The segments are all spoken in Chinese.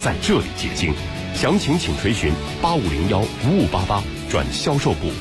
在这里结晶。详情请垂询8501-5588转销售部。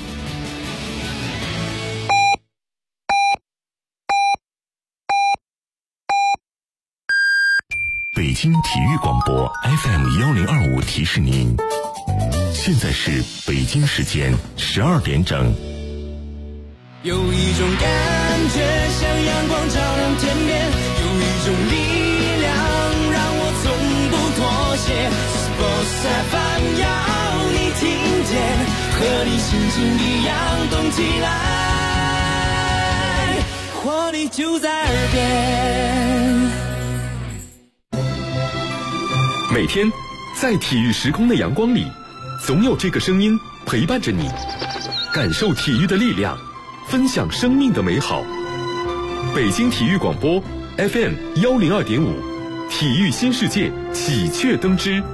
北京体育广播 FM1025提示您，现在是北京时间12点整。 有一种感觉像阳光照亮天边，有一种力量让我从不妥协。Sports FM 要你听见，和你心情一样动起来，活力就在耳边。 每天在体育时空的阳光里，总有这个声音陪伴着你，感受体育的力量，分享生命的美好。北京体育广播 FM102.5，体育新世界喜鹊登枝。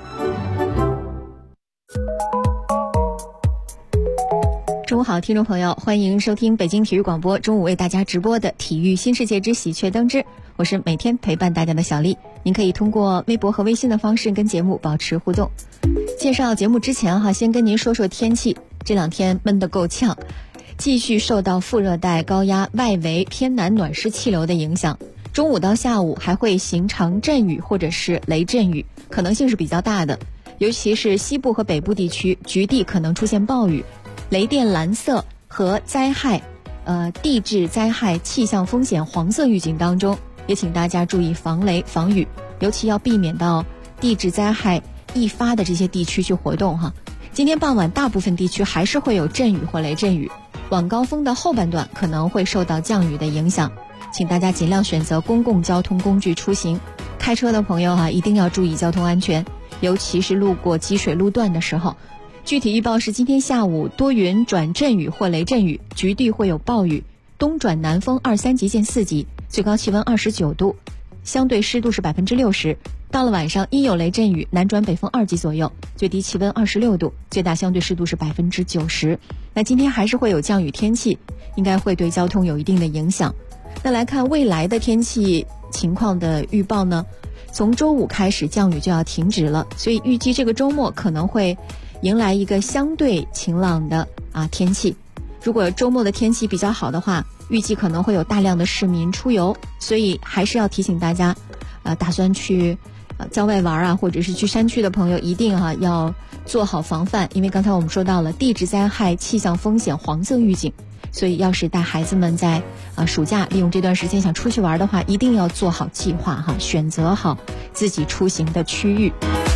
中午好，听众朋友，欢迎收听北京体育广播中午为大家直播的体育新世界之喜鹊登枝，我是每天陪伴大家的小丽。您可以通过微博和微信的方式跟节目保持互动。介绍节目之前先跟您说说天气。这两天闷得够呛，继续受到副热带高压外围偏南暖湿气流的影响，中午到下午还会形成阵雨或者是雷阵雨，可能性是比较大的，尤其是西部和北部地区局地可能出现暴雨。雷电蓝色和灾害地质灾害气象风险黄色预警当中，也请大家注意防雷防雨，尤其要避免到地质灾害易发的这些地区去活动哈。今天傍晚大部分地区还是会有阵雨或雷阵雨，晚高峰的后半段可能会受到降雨的影响，请大家尽量选择公共交通工具出行。开车的朋友一定要注意交通安全，尤其是路过积水路段的时候。具体预报是今天下午多云转阵雨或雷阵雨，局地会有暴雨，东转南风2、3级见4级，最高气温29度，相对湿度是60%。到了晚上阴有雷阵雨，南转北风2级左右，最低气温26度，最大相对湿度是90%。那今天还是会有降雨天气，应该会对交通有一定的影响。那来看未来的天气情况的预报呢，从周五开始降雨就要停止了，所以预计这个周末可能会迎来一个相对晴朗的天气。如果周末的天气比较好的话，预计可能会有大量的市民出游，所以还是要提醒大家打算去郊外玩或者是去山区的朋友一定要做好防范，因为刚才我们说到了地质灾害气象风险黄色预警，所以要是带孩子们在暑假利用这段时间想出去玩的话，一定要做好计划选择好自己出行的区域。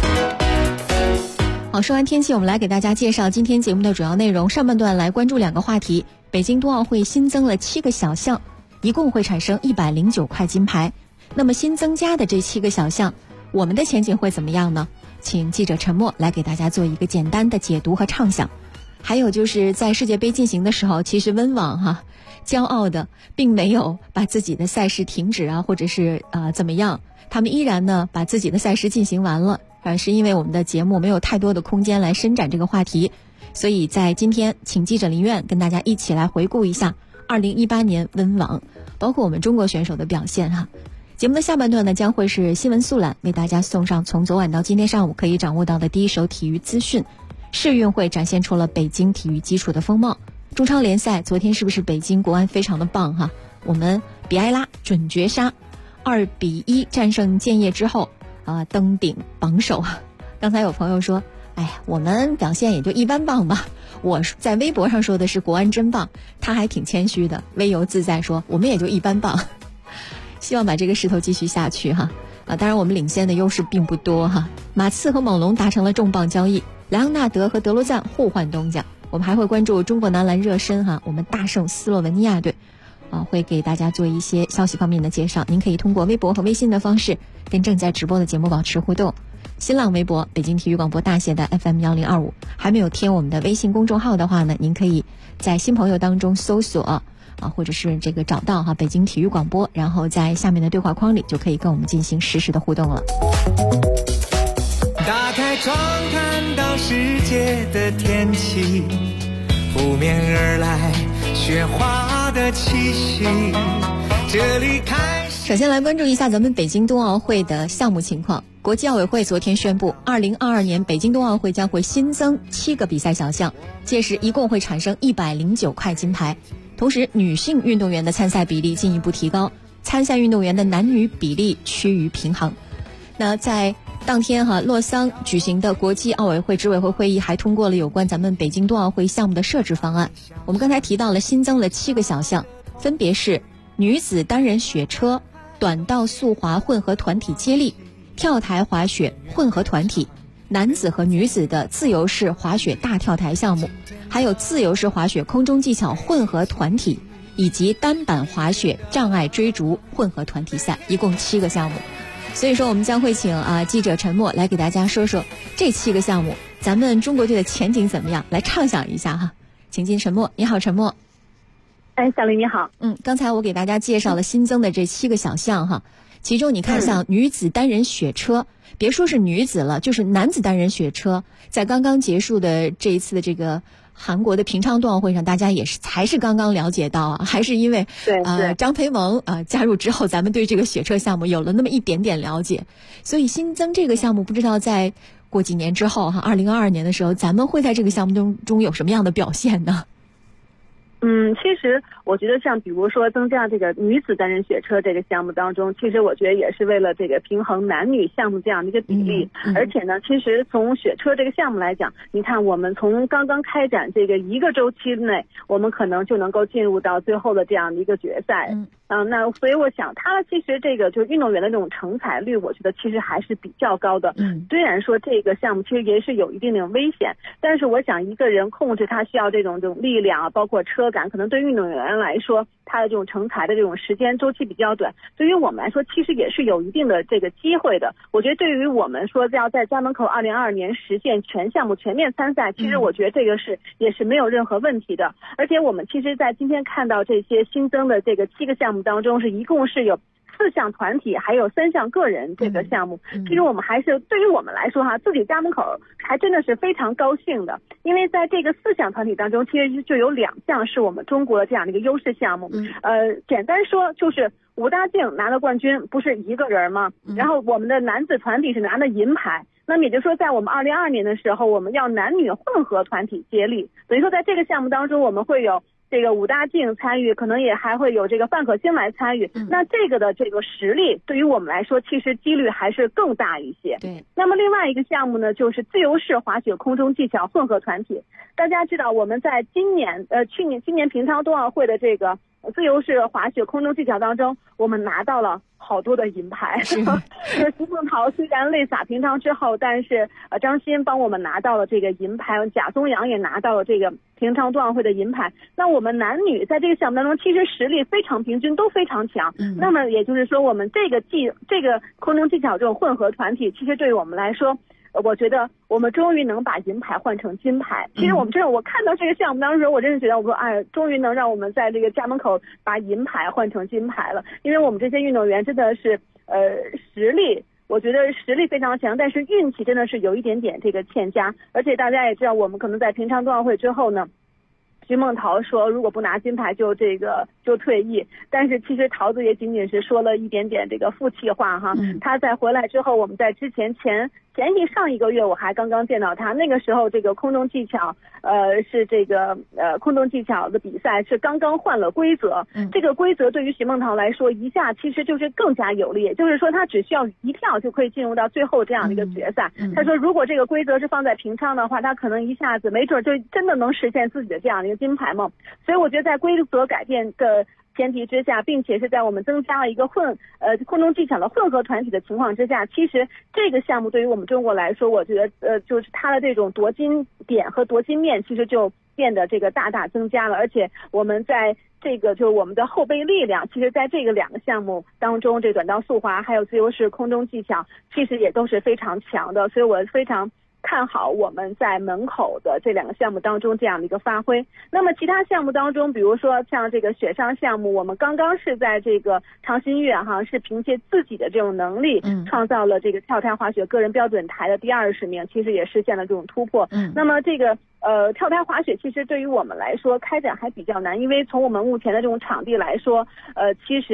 好，说完天气，我们来给大家介绍今天节目的主要内容。上半段来关注2个话题。北京冬奥会新增了7个小项，一共会产生109块金牌。那么新增加的这7个小项，我们的前景会怎么样呢？请记者陈默来给大家做一个简单的解读和畅想。还有就是在世界杯进行的时候，其实温网骄傲的并没有把自己的赛事停止或者是怎么样，他们依然呢把自己的赛事进行完了。是因为我们的节目没有太多的空间来伸展这个话题，所以在今天请记者林苑跟大家一起来回顾一下2018年温网，包括我们中国选手的表现节目的下半段呢，将会是新闻速览，为大家送上从昨晚到今天上午可以掌握到的第一手体育资讯。世运会展现出了北京体育基础的风貌。中超联赛昨天是不是北京国安非常的棒我们比埃拉准绝杀2-1战胜建业之后登顶榜首。刚才有朋友说我们表现也就一般棒吧，我在微博上说的是国安真棒，他还挺谦虚的，微游自在说我们也就一般棒。希望把这个势头继续下去当然我们领先的优势并不多马刺和猛龙达成了重磅交易，莱昂纳德和德罗赞互换东家。我们还会关注中国男篮热身我们大胜斯洛文尼亚队会给大家做一些消息方面的介绍。您可以通过微博和微信的方式跟正在直播的节目保持互动。新浪微博北京体育广播大写的 FM1025， 还没有添我们的微信公众号的话呢，您可以在新朋友当中搜索或者是这个找到北京体育广播，然后在下面的对话框里就可以跟我们进行实时的互动了。 打开窗看到世界的天气，扑面而来雪花的气息，这里开始首先来关注一下咱们北京冬奥会的项目情况。国际奥委会昨天宣布，2022年北京冬奥会将会新增7个比赛小项，届时一共会产生109块金牌。同时，女性运动员的参赛比例进一步提高，参赛运动员的男女比例趋于平衡。那在当天洛桑举行的国际奥委会执委会会议还通过了有关咱们北京冬奥会项目的设置方案。我们刚才提到了新增了7个小项，分别是女子单人雪车、短道速滑混合团体接力、跳台滑雪混合团体、男子和女子的自由式滑雪大跳台项目，还有自由式滑雪空中技巧混合团体，以及单板滑雪障碍追逐混合团体赛，一共7个项目。所以说我们将会请记者陈默来给大家说说这7个项目咱们中国队的前景怎么样，来畅想一下哈。请进陈默。你好，陈默。 小丽你好。 刚才我给大家介绍了新增的这7个小项哈，其中你看像女子单人雪车，别说是女子了，就是男子单人雪车，在刚刚结束的这一次的这个韩国的平昌冬奥会上，大家也是还是刚刚了解到还是因为张培萌加入之后，咱们对这个雪车项目有了那么一点点了解，所以新增这个项目，不知道在过几年之后2022年的时候，咱们会在这个项目中有什么样的表现呢？ 其实我觉得像比如说增加这个女子单人雪车这个项目当中，其实我觉得也是为了这个平衡男女项目这样的一个比例。而且呢，其实从雪车这个项目来讲，你看我们从刚刚开展这个1个周期内，我们可能就能够进入到最后的这样的一个决赛。那所以我想它其实这个就是运动员的这种成才率，我觉得其实还是比较高的。虽然说这个项目其实也是有一定的危险，但是我想一个人控制他需要这种力量包括车感，可能对运动员来说他的这种成才的这种时间周期比较短，对于我们来说其实也是有一定的这个机会的。我觉得对于我们说要在家门口2022年实现全项目全面参赛，其实我觉得这个也是没有任何问题的。而且我们其实在今天看到这些新增的这个7个项目当中，一共是有4项团体还有3项个人这个项目。其实我们还是对于我们来说自己家门口还真的是非常高兴的，因为在这个4项团体当中，其实就有2项是我们中国的这样的一个优势项目。简单说就是武大靖拿了冠军，不是一个人吗？然后我们的男子团体是拿了银牌，那么也就是说在我们2022年的时候，我们要男女混合团体接力，等于说在这个项目当中我们会有这个武大靖参与，可能也还会有这个范可新来参与。那这个的这个实力对于我们来说，其实几率还是更大一些。对。那么另外一个项目呢，就是自由式滑雪空中技巧混合团体。大家知道我们在今年平昌冬奥会的这个自由式滑雪空中技巧当中，我们拿到了好多的银牌。徐梦桃虽然泪洒平昌之后，但是张欣帮我们拿到了这个银牌，贾宗洋也拿到了这个平昌冬奥会的银牌。那我们男女在这个项目当中，其实实力非常平均，都非常强。那么也就是说，我们这个空中技巧这种混合团体，其实对于我们来说，我觉得我们终于能把银牌换成金牌。其实我看到这个项目当时，我真的觉得我说终于能让我们在这个家门口把银牌换成金牌了。因为我们这些运动员真的是实力，我觉得实力非常强，但是运气真的是有一点点这个欠佳。而且大家也知道，我们可能在平昌冬奥会之后呢，徐梦桃说如果不拿金牌就退役，但是其实桃子也仅仅是说了一点点这个负气话哈。他在回来之后，我们在之前上一个月我还刚刚见到他，那个时候这个空中技巧是这个空中技巧的比赛是刚刚换了规则。这个规则对于徐梦桃来说一下其实就是更加有利，也就是说他只需要一跳就可以进入到最后这样的一个决赛。他说如果这个规则是放在平昌的话，他可能一下子没准就真的能实现自己的这样的一个金牌梦。所以我觉得在规则改变的前提之下，并且是在我们增加了一个空中技巧的混合团体的情况之下，其实这个项目对于我们中国来说，我觉得就是它的这种夺金点和夺金面其实就变得这个大大增加了。而且我们在这个就是我们的后备力量，其实在这个2个项目当中，这短道速滑还有自由式空中技巧其实也都是非常强的。所以我非常看好我们在门口的这2个项目当中这样的一个发挥。那么其他项目当中，比如说像这个雪上项目，我们刚刚是在这个长新月是凭借自己的这种能力创造了这个跳台滑雪个人标准台的第20名，其实也实现了这种突破。那么这个跳台滑雪其实对于我们来说开展还比较难，因为从我们目前的这种场地来说，其实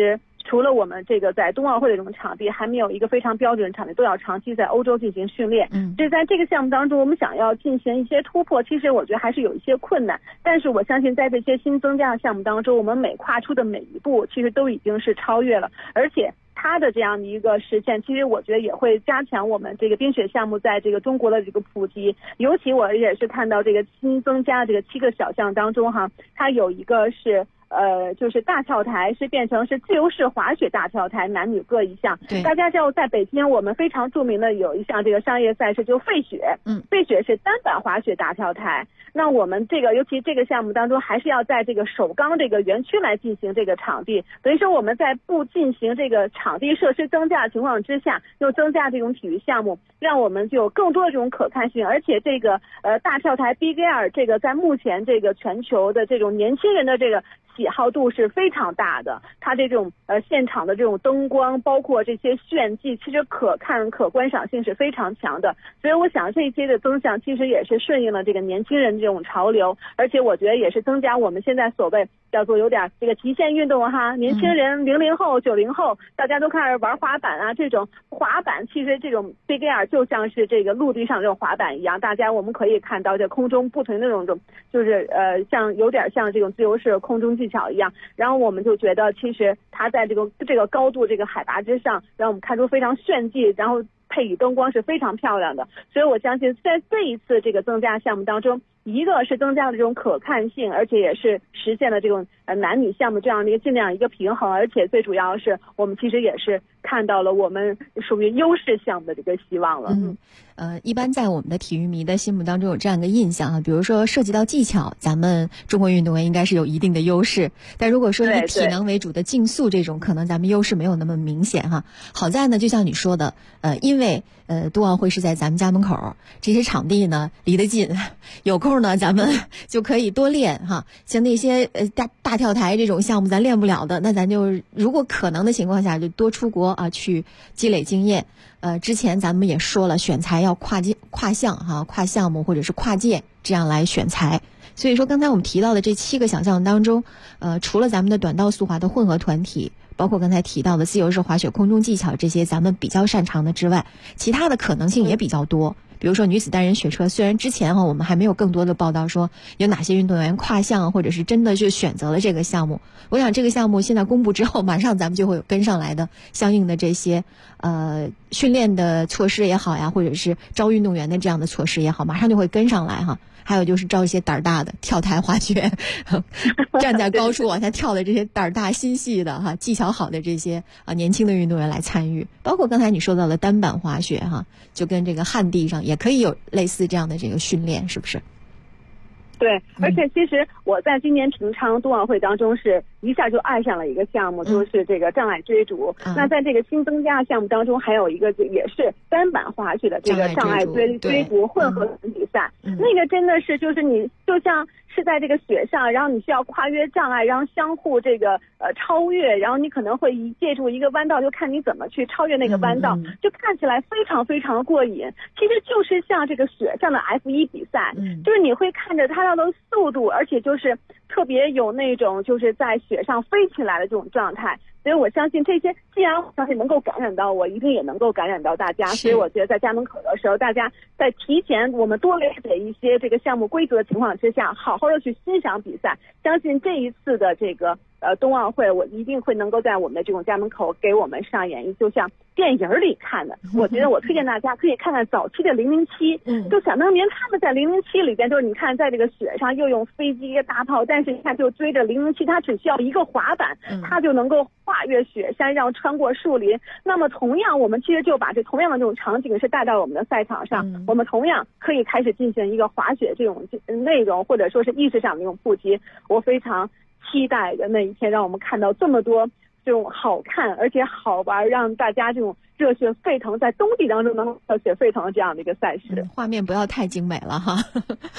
除了我们这个在冬奥会的这种场地，还没有一个非常标准的场地，都要长期在欧洲进行训练。所以在这个项目当中，我们想要进行一些突破，其实我觉得还是有一些困难。但是我相信在这些新增加的项目当中，我们每跨出的每一步，其实都已经是超越了，而且它的这样的一个实现，其实我觉得也会加强我们这个冰雪项目在这个中国的这个普及。尤其我也是看到这个新增加的这个7个小项当中哈，它有一个是就是大跳台是变成是自由式滑雪大跳台，男女各一项。大家知道在北京我们非常著名的有一项这个商业赛事，就费雪。费雪是单板滑雪大跳台。那我们这个尤其这个项目当中，还是要在这个首钢这个园区来进行这个场地，等于说我们在不进行这个场地设施增加的情况之下，又增加这种体育项目，让我们就有更多的这种可看性。而且这个大跳台 Big Air 这个在目前这个全球的这种年轻人的这个喜好度是非常大的，它这种现场的这种灯光，包括这些炫技，其实可看可观赏性是非常强的。所以我想这些的增项其实也是顺应了这个年轻人这种潮流，而且我觉得也是增加我们现在所谓叫做有点这个极限运动哈，年轻人00后90后大家都开始玩滑板啊，这种滑板其实这种 Big Air 就像是这个陆地上这种滑板一样，大家我们可以看到这空中不同的那种就是像有点像这种自由式空中技巧一样，然后我们就觉得其实它在这个高度这个海拔之上，让我们看出非常炫技，然后配以灯光是非常漂亮的。所以我相信在这一次这个增加项目当中，一个是增加了这种可看性，而且也是实现了这种男女项目这样的一个尽量一个平衡，而且最主要是我们其实也是看到了我们属于优势项目的这个希望了。 一般在我们的体育迷的心目当中有这样一个印象哈，比如说涉及到技巧，咱们中国运动员应该是有一定的优势，但如果说以体能为主的竞速这种，可能咱们优势没有那么明显哈。好在呢，就像你说的，因为冬奥会是在咱们家门口，这些场地呢离得近，有空呢咱们就可以多练哈。像那些大跳台这种项目咱练不了的，那咱就如果可能的情况下就多出国啊，去积累经验。之前咱们也说了，选材要跨项哈，跨项目或者是跨界这样来选材。所以说刚才我们提到的这7个小项当中，除了咱们的短道速滑的混合团体，包括刚才提到的自由式滑雪、空中技巧这些咱们比较擅长的之外，其他的可能性也比较多。比如说女子单人雪车，虽然之前我们还没有更多的报道说有哪些运动员跨项或者是真的就选择了这个项目，我想这个项目现在公布之后，马上咱们就会有跟上来的相应的这些训练的措施也好呀，或者是招运动员的这样的措施也好，马上就会跟上来哈。还有就是招一些胆大的跳台滑雪站在高处往下跳的这些胆大心细的哈，技巧好的这些年轻的运动员来参与，包括刚才你说到的单板滑雪哈，就跟这个旱地上也可以有类似这样的这个训练，是不是？ 对，而且其实我在今年平昌冬奥会当中是一下就爱上了一个项目，就是这个障碍追逐。那在这个新增加项目当中，还有一个也是单板滑雪的这个障碍追逐混合比赛。那个真的是就是你就像是在这个雪上，然后你需要跨越障碍，然后相互这个超越，然后你可能会借助一个弯道，就看你怎么去超越那个弯道，就看起来非常非常过瘾。其实就是像这个雪上的 F1 比赛，就是你会看着它的速度，而且就是特别有那种就是在雪上飞起来的这种状态。所以我相信这些，既然我相信能够感染到我，一定也能够感染到大家。所以我觉得在家门口的时候，大家在提前我们多了解一些这个项目规则的情况之下，好好的去欣赏比赛。相信这一次的这个冬奥会，我一定会能够在我们的这种家门口给我们上演就像电影里看的。我觉得我推荐大家可以看看早期的007，就想当年他们在007里边，就是你看在这个雪上又用飞机大炮，但是你看就追着007，他只需要一个滑板，他就能够跨越雪山，然后穿过树林。那么同样，我们其实就把这同样的这种场景是带到我们的赛场上，我们同样可以开始进行一个滑雪这种内容，或者说是意识上的这种普及。我非常期待的那一天，让我们看到这么多这种好看而且好玩，让大家这种热血沸腾，在冬季当中能热血沸腾的这样的一个赛事。 画面不要太精美了哈。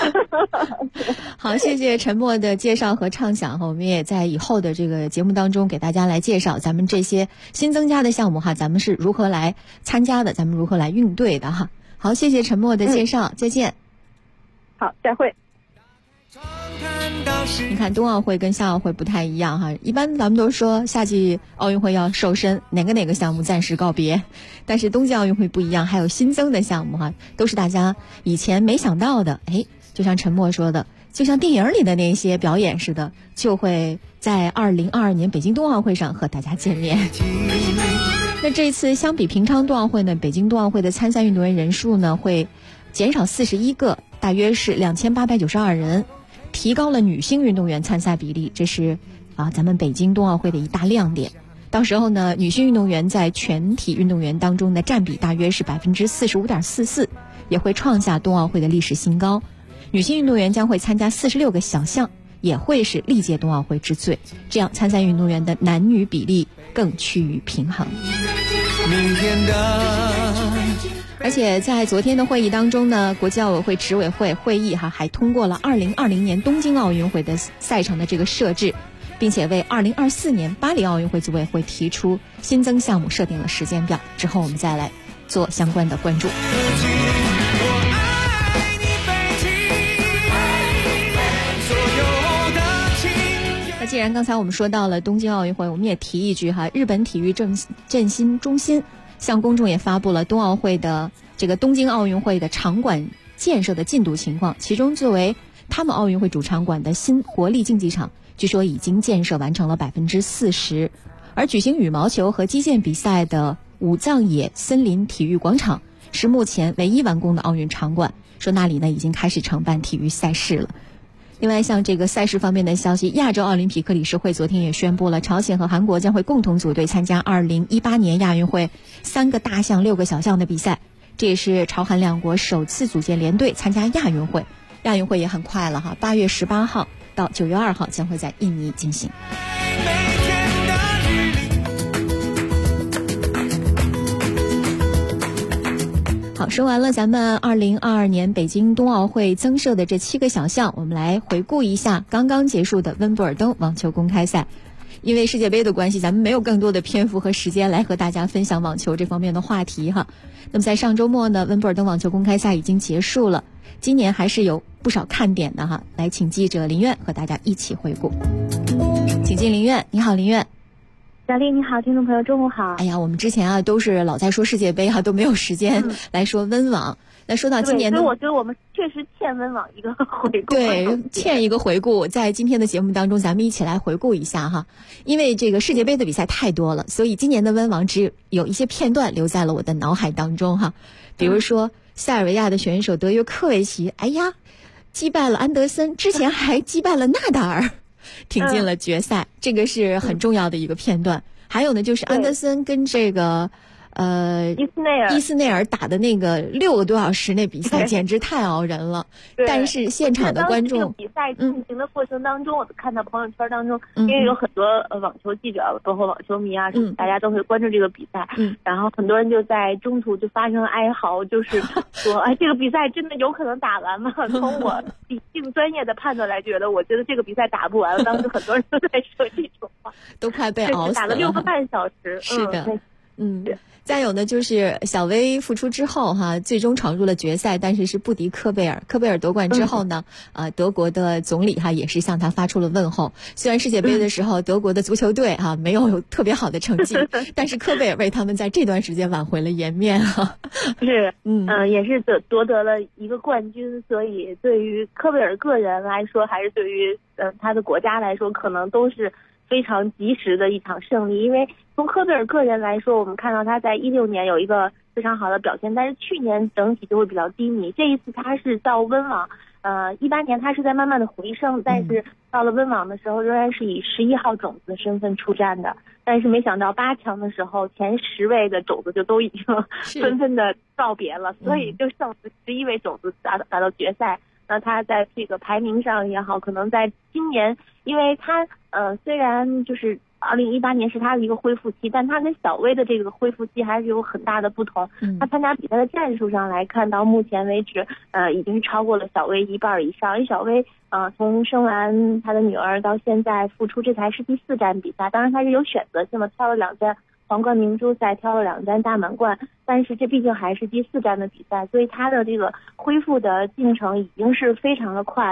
好，谢谢陈默的介绍和畅想，我们也在以后的这个节目当中给大家来介绍咱们这些新增加的项目哈，咱们是如何来参加的，咱们如何来应对的哈。好，谢谢陈默的介绍，再见。 好，再会。 你看冬奥会跟夏奥会不太一样哈，一般咱们都说夏季奥运会要瘦身，哪个项目暂时告别，但是冬季奥运会不一样，还有新增的项目哈，都是大家以前没想到的。就像陈默说的，就像电影里的那些表演似的，就会在2022年北京冬奥会上和大家见面。那这次相比平昌冬奥会呢，北京冬奥会的参赛运动员人数呢会减少41个，大约是2892人，提高了女性运动员参赛比例，这是咱们北京冬奥会的一大亮点。到时候呢，女性运动员在全体运动员当中的占比大约是45.44%，也会创下冬奥会的历史新高。女性运动员将会参加46个小项，也会是历届冬奥会之最，这样参赛运动员的男女比例更趋于平衡。而且在昨天的会议当中呢，国际奥委会执委会会议还通过了2020年东京奥运会的赛程的这个设置，并且为2024年巴黎奥运会组委会提出新增项目设定了时间表，之后我们再来做相关的关注。既然刚才我们说到了东京奥运会，我们也提一句日本体育振兴中心向公众也发布了冬奥会的这个东京奥运会的场馆建设的进度情况，其中作为他们奥运会主场馆的新活力竞技场，据说已经建设完成了40%，而举行羽毛球和击剑比赛的武藏野森林体育广场是目前唯一完工的奥运场馆，说那里呢已经开始承办体育赛事了。另外，像这个赛事方面的消息，亚洲奥林匹克理事会昨天也宣布了，朝鲜和韩国将会共同组队参加2018年亚运会3个大项6个小项的比赛，这也是朝韩两国首次组建联队参加亚运会。亚运会也很快了8月18号到9月2号将会在印尼进行。好，说完了咱们2022年北京冬奥会增设的这7个小项，我们来回顾一下刚刚结束的温布尔登网球公开赛。因为世界杯的关系，咱们没有更多的篇幅和时间来和大家分享网球这方面的话题哈。那么在上周末呢，温布尔登网球公开赛已经结束了，今年还是有不少看点的哈。来，请记者林苑和大家一起回顾。请进林苑，你好，林苑。 小丽你好，听众朋友中午好。 哎呀，我们之前都是老在说世界杯都没有时间来说温网。那说到今年的， 所以我觉得我们确实欠温网一个回顾。 对，欠一个回顾。在今天的节目当中，咱们一起来回顾一下哈。因为这个世界杯的比赛太多了，所以今年的温网只有一些片段留在了我的脑海当中哈。比如说塞尔维亚的选手德约科维奇，击败了安德森，之前还击败了纳达尔，挺进了决赛，这个是很重要的一个片段。还有呢，就是安德森跟这个伊斯内尔打的那个6个多小时那比赛，简直太熬人了。但是现场的观众， 比赛进行的过程当中，我看到朋友圈当中，因为有很多网球记者，包括网球迷啊，大家都会关注这个比赛。然后很多人就在中途就发生了哀嚎，就是说，这个比赛真的有可能打完吗？从我理性专业的判断来觉得，我觉得这个比赛打不完了。当时很多人都在说这种话， 都快被熬死了。 打了6个半小时。 是的。再有呢，就是小威复出之后最终闯入了决赛，但是不敌科贝尔。科贝尔夺冠之后呢，德国的总理也是向他发出了问候。虽然世界杯的时候德国的足球队没有特别好的成绩，但是科贝尔为他们在这段时间挽回了颜面是，也是夺得了一个冠军，所以对于科贝尔个人来说，还是对于他的国家来说，可能都是非常及时的一场胜利。因为从科贝尔个人来说，我们看到他在16年有一个非常好的表现，但是去年整体就会比较低迷。这一次他是到温网，18年他是在慢慢的回升，但是到了温网的时候仍然是以11号种子的身份出战的。但是没想到8强的时候，前10位的种子就都已经纷纷的告别了，所以就剩11位种子打到决赛。那他在这个排名上也好，可能在今年，因为他虽然就是2018年是他的一个恢复期，但他跟小威的这个恢复期还是有很大的不同。他参加比赛的战术上来看，到目前为止已经超过了小威1半以上。因为小威从生完他的女儿到现在复出，这才是第4站比赛，当然他是有选择性的，挑了2站皇冠明珠赛，挑了2站大满贯，但是这毕竟还是第4站的比赛，所以他的这个恢复的进程已经是非常的快了。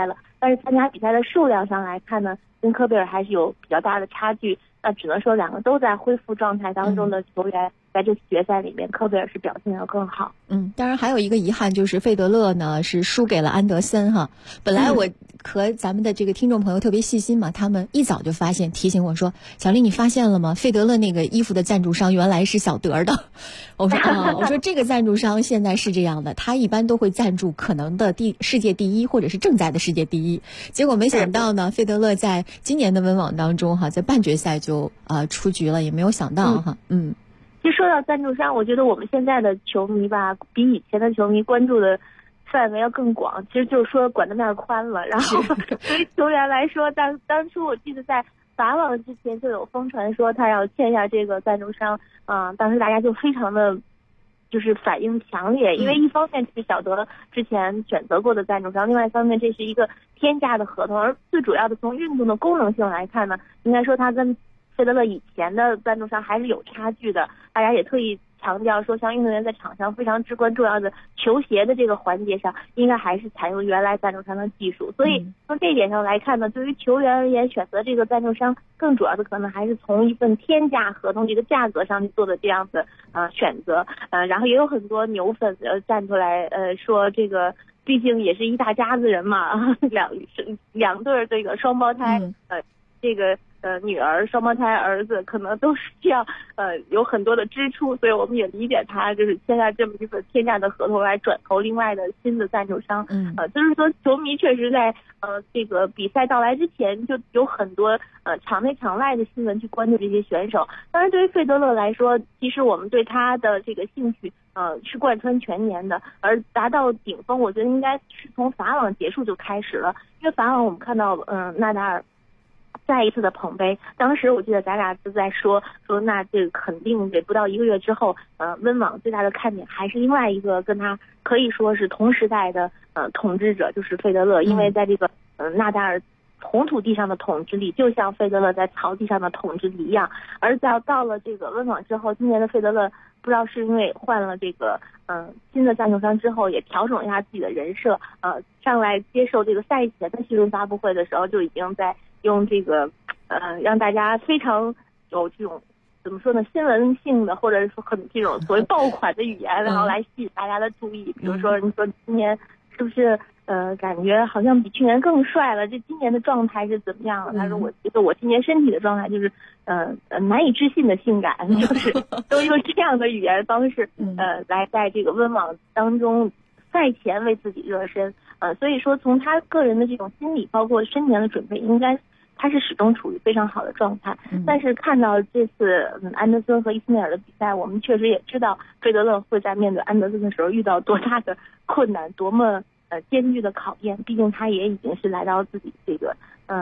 但是参加比赛的数量上来看呢，跟科贝尔还是有比较大的差距。那只能说两个都在恢复状态当中的球员，在这次决赛里面，科贝尔是表现要更好。 当然还有一个遗憾就是费德勒呢是输给了安德森哈。本来我和咱们的这个听众朋友特别细心嘛，他们一早就发现提醒我说，小丽你发现了吗？费德勒那个衣服的赞助商原来是小德的。我说我说这个赞助商现在是这样的，他一般都会赞助可能的世界第一或者是正在的世界第一。结果没想到呢，费德勒在今年的温网当中哈，在半决赛就出局了，也没有想到哈。 其实说到赞助商，我觉得我们现在的球迷吧，比以前的球迷关注的范围要更广，其实就是说管的面宽了。然后对于球员来说，当初我记得在法网之前就有疯传说他要签下这个赞助商，当时大家就非常的就是反应强烈，因为一方面是小德之前选择过的赞助商，另外一方面这是一个天价的合同，而最主要的从运动的功能性来看呢，应该说他跟费德勒以前的赞助商还是有差距的。大家也特意强调说，像运动员在场上非常至关重要的球鞋的这个环节上，应该还是采用原来赞助商的技术。所以从这一点上来看呢，对于球员而言，选择这个赞助商更主要的可能还是从一份天价合同这个价格上去做的这样子选择。然后也有很多牛粉站出来说，这个毕竟也是一大家子人嘛，两对这个双胞胎这个女儿双胞胎儿子可能都是需要有很多的支出，所以我们也理解他就是签下这么一份天价的合同来转投另外的新的赞助商。就是说球迷确实在这个比赛到来之前就有很多场内场外的新闻去关注这些选手。当然对于费德勒来说，其实我们对他的这个兴趣是贯穿全年的，而达到顶峰我觉得应该是从法网结束就开始了。因为法网我们看到纳达尔再一次的捧杯，当时我记得咱俩就在说那这个肯定得不到1个月之后，温网最大的看点还是另外一个跟他可以说是同时代的统治者，就是费德勒。因为在这个纳达尔红土地上的统治力就像费德勒在草地上的统治力一样。而到了这个温网之后，今年的费德勒不知道是因为换了这个新的赞助商之后，也调整了一下自己的人设，上来接受这个赛前的新闻发布会的时候，就已经在用这个让大家非常有这种怎么说呢，新闻性的或者是很这种所谓爆款的语言，然后来吸引大家的注意。比如说你说今年是不是感觉好像比去年更帅了，这今年的状态是怎么样了？他说我觉得我今年身体的状态就是难以置信的性感，就是都用这样的语言方式来在这个温网当中赛前为自己热身。所以说从他个人的这种心理包括身体上的准备，应该他是始终处于非常好的状态。但是看到这次安德森和伊斯内尔的比赛，我们确实也知道费德勒会在面对安德森的时候遇到多大的困难，多么艰巨的考验。毕竟他也已经是来到自己这个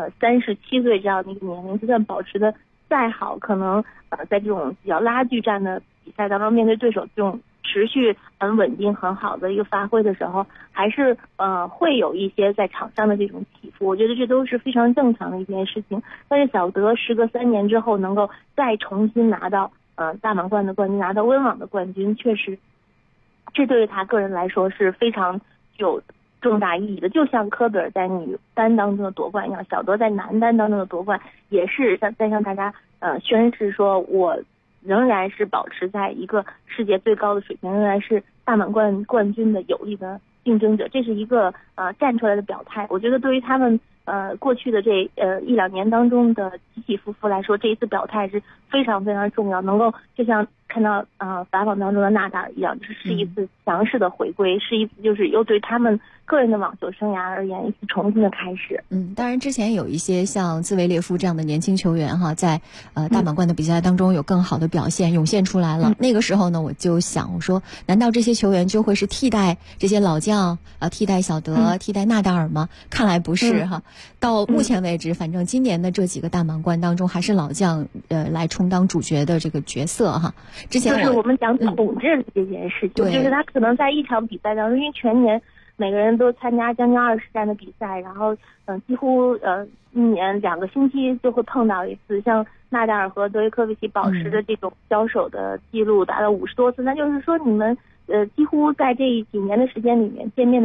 37岁这样的一个年龄，就算保持的再好，可能在这种比较拉锯战的比赛当中，面对对手这种持续很稳定很好的一个发挥的时候，还是会有一些在场上的这种起伏。我觉得这都是非常正常的一件事情。但是小德时隔3年之后能够再重新拿到大满贯的冠军，拿到温网的冠军，确实这对于他个人来说是非常有重大意义的。就像科贝尔在女单当中的夺冠一样，小德在男单当中的夺冠也是在向大家宣示说，我仍然是保持在一个世界最高的水平，仍然是大满贯冠军的有力的竞争者。这是一个站出来的表态。我觉得对于他们过去的这1-2年当中的起起伏伏来说，这一次表态是非常非常重要，能够就像看到法网当中的纳达尔一样，就是一次强势的回归，是一次就是又对他们个人的网球生涯而言一次重新的开始。 当然之前有一些像兹维列夫这样的年轻球员哈，在大满贯的比赛当中有更好的表现涌现出来了。那个时候呢，我就想，我说难道这些球员就会是替代这些老将替代小德替代纳达尔吗？看来不是哈。到目前为止，反正今年的这几个大满贯当中，还是老将来充当主角的这个角色哈。之前就是我们讲统治这件事情，就是他可能在一场比赛当中，因为全年每个人都参加将近20站的比赛，然后几乎一年2个星期就会碰到一次。像纳达尔和德约科维奇保持的这种交手的记录达到50多次，那就是说你们几乎在这几年的时间里面见面的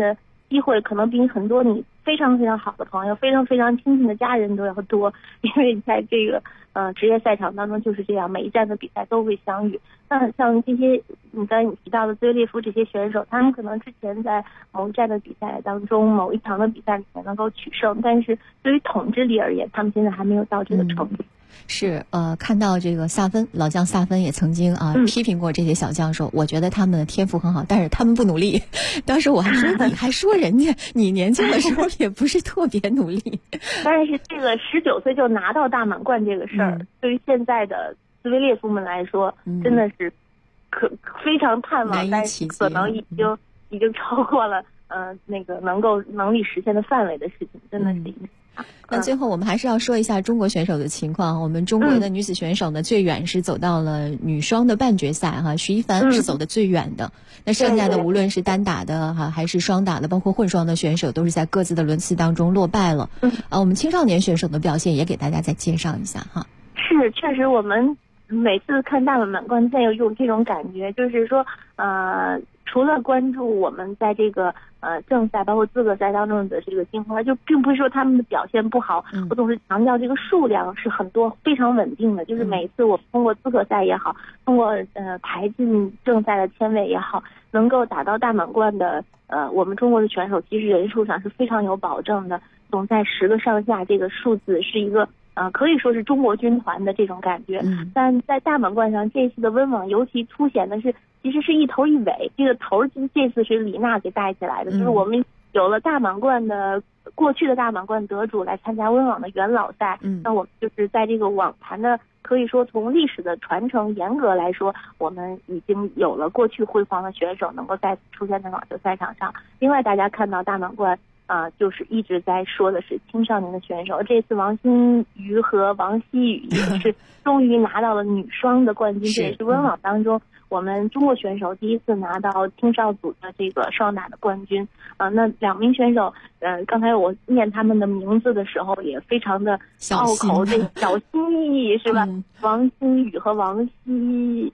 机会可能比很多你非常非常好的朋友、非常非常亲近的家人都要多，因为在这个职业赛场当中就是这样，每一站的比赛都会相遇。那像这些你提到的兹维列夫这些选手，他们可能之前在某一站的比赛当中、某一场的比赛里面能够取胜，但是对于统治力而言，他们现在还没有到这个程度。 是看到这个萨芬老将萨芬也曾经批评过这些小将，说我觉得他们的天赋很好，但是他们不努力。当时我还说你还说人家你年轻的时候也不是特别努力。 但是这个19岁就拿到大满贯这个事儿，对于现在的兹维列夫们来说，真的是非常盼望，但是可能已经超过了那个能力实现的范围的事情，真的是一个。 那最后我们还是要说一下中国选手的情况。我们中国的女子选手呢，最远是走到了女双的半决赛哈，徐一凡是走的最远的。那剩下的无论是单打的还是双打的，包括混双的选手，都是在各自的轮次当中落败了。我们青少年选手的表现也给大家再介绍一下哈。 是，确实我们每次看大满贯赛有这种感觉，就是说除了关注我们在这个正赛包括资格赛当中的这个金花，就并不是说他们的表现不好，我总是强调这个数量是很多非常稳定的，就是每次我通过资格赛也好，通过排进正赛的签位也好，能够打到大满贯的我们中国的选手其实人数上是非常有保证的，总在10个上下，这个数字是一个可以说是中国军团的这种感觉。但在大满贯上这一次的温网尤其凸显的是其实是一头一尾，这个头这次是李娜给带起来的，就是我们有了大满贯的过去的大满贯得主来参加温网的元老赛，那我们就是在这个网坛的可以说从历史的传承严格来说，我们已经有了过去辉煌的选手能够再次出现在网球赛场上。另外大家看到大满贯就是一直在说的是青少年的选手，这次王欣瑜和王希雨也是终于拿到了女双的冠军，这也是温网当中我们中国选手第一次拿到青少组的这个双打的冠军。那2名选手刚才我念他们的名字的时候也非常的拗口，这小心翼翼是吧？王欣瑜和王希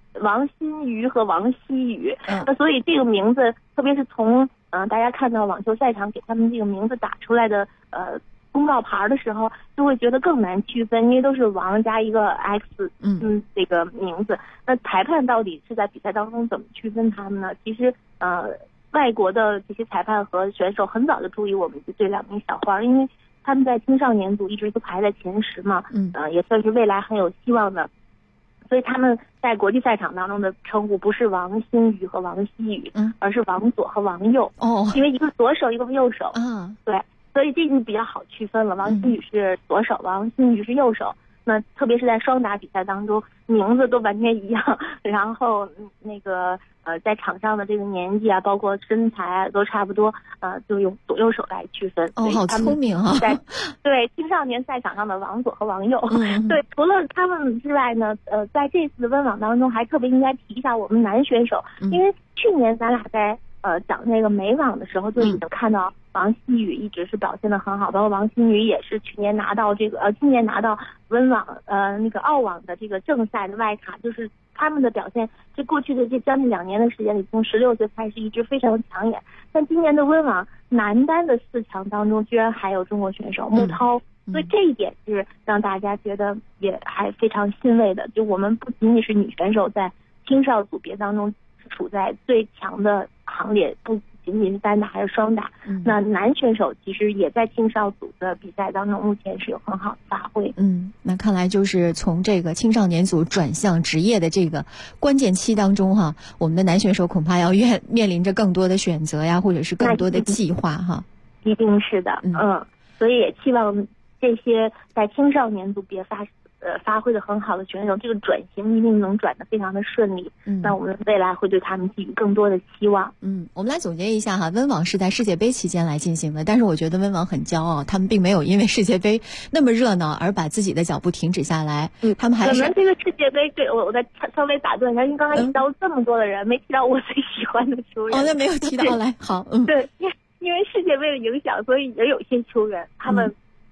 雨，那所以这个名字特别是从大家看到网球赛场给他们这个名字打出来的公告牌的时候，就会觉得更难区分，因为都是王加一个 X 这个名字。那裁判到底是在比赛当中怎么区分他们呢？其实外国的这些裁判和选手很早就注意我们这2名小花，因为他们在青少年组一直都排在前10嘛，也算是未来很有希望的。所以他们在国际赛场当中的称呼不是王欣瑜和王希雨，而是王左和王右。因为一个左手一个右手。对，所以这就比较好区分了。王希雨是左手，王欣瑜是右手。那特别是在双打比赛当中，名字都完全一样，然后那个在场上的这个年纪包括身材都差不多，就用左右手来区分。 好聪明啊！ 对青少年赛场上的王左和王右。对，除了他们之外呢，在这次的温网当中还特别应该提一下我们男选手，因为去年咱俩在讲那个美网的时候就已经看到王希雨一直是表现得很好，包括王欣瑜也是今年拿到温网那个澳网的这个正赛的外卡，就是他们的表现这过去的这将近2年的时间里，从16岁开始一直非常抢眼。但今年的温网男单的4强当中居然还有中国选手穆涛，所以这一点是让大家觉得也还非常欣慰的，就我们不仅仅是女选手在青少组别当中处在最强的行列，不仅仅是单打还是双打，那男选手其实也在青少组的比赛当中目前是有很好的发挥。 那看来就是从这个青少年组转向职业的这个关键期当中哈，我们的男选手恐怕要面临着更多的选择呀，或者是更多的计划哈。 一定是的，所以也期望这些在青少年组别发挥的很好的选手，这个转型一定能转得非常的顺利。那我们未来会对他们寄予更多的期望。 我们来总结一下哈，温网是在世界杯期间来进行的，但是我觉得温网很骄傲，他们并没有因为世界杯那么热闹而把自己的脚步停止下来。他们还是可能这个世界杯，对我再稍微打断一下，因为刚才提到这么多的人，没提到我最喜欢的球员。 那没有提到来好。 对，因为世界杯的影响，所以也有一些球员他们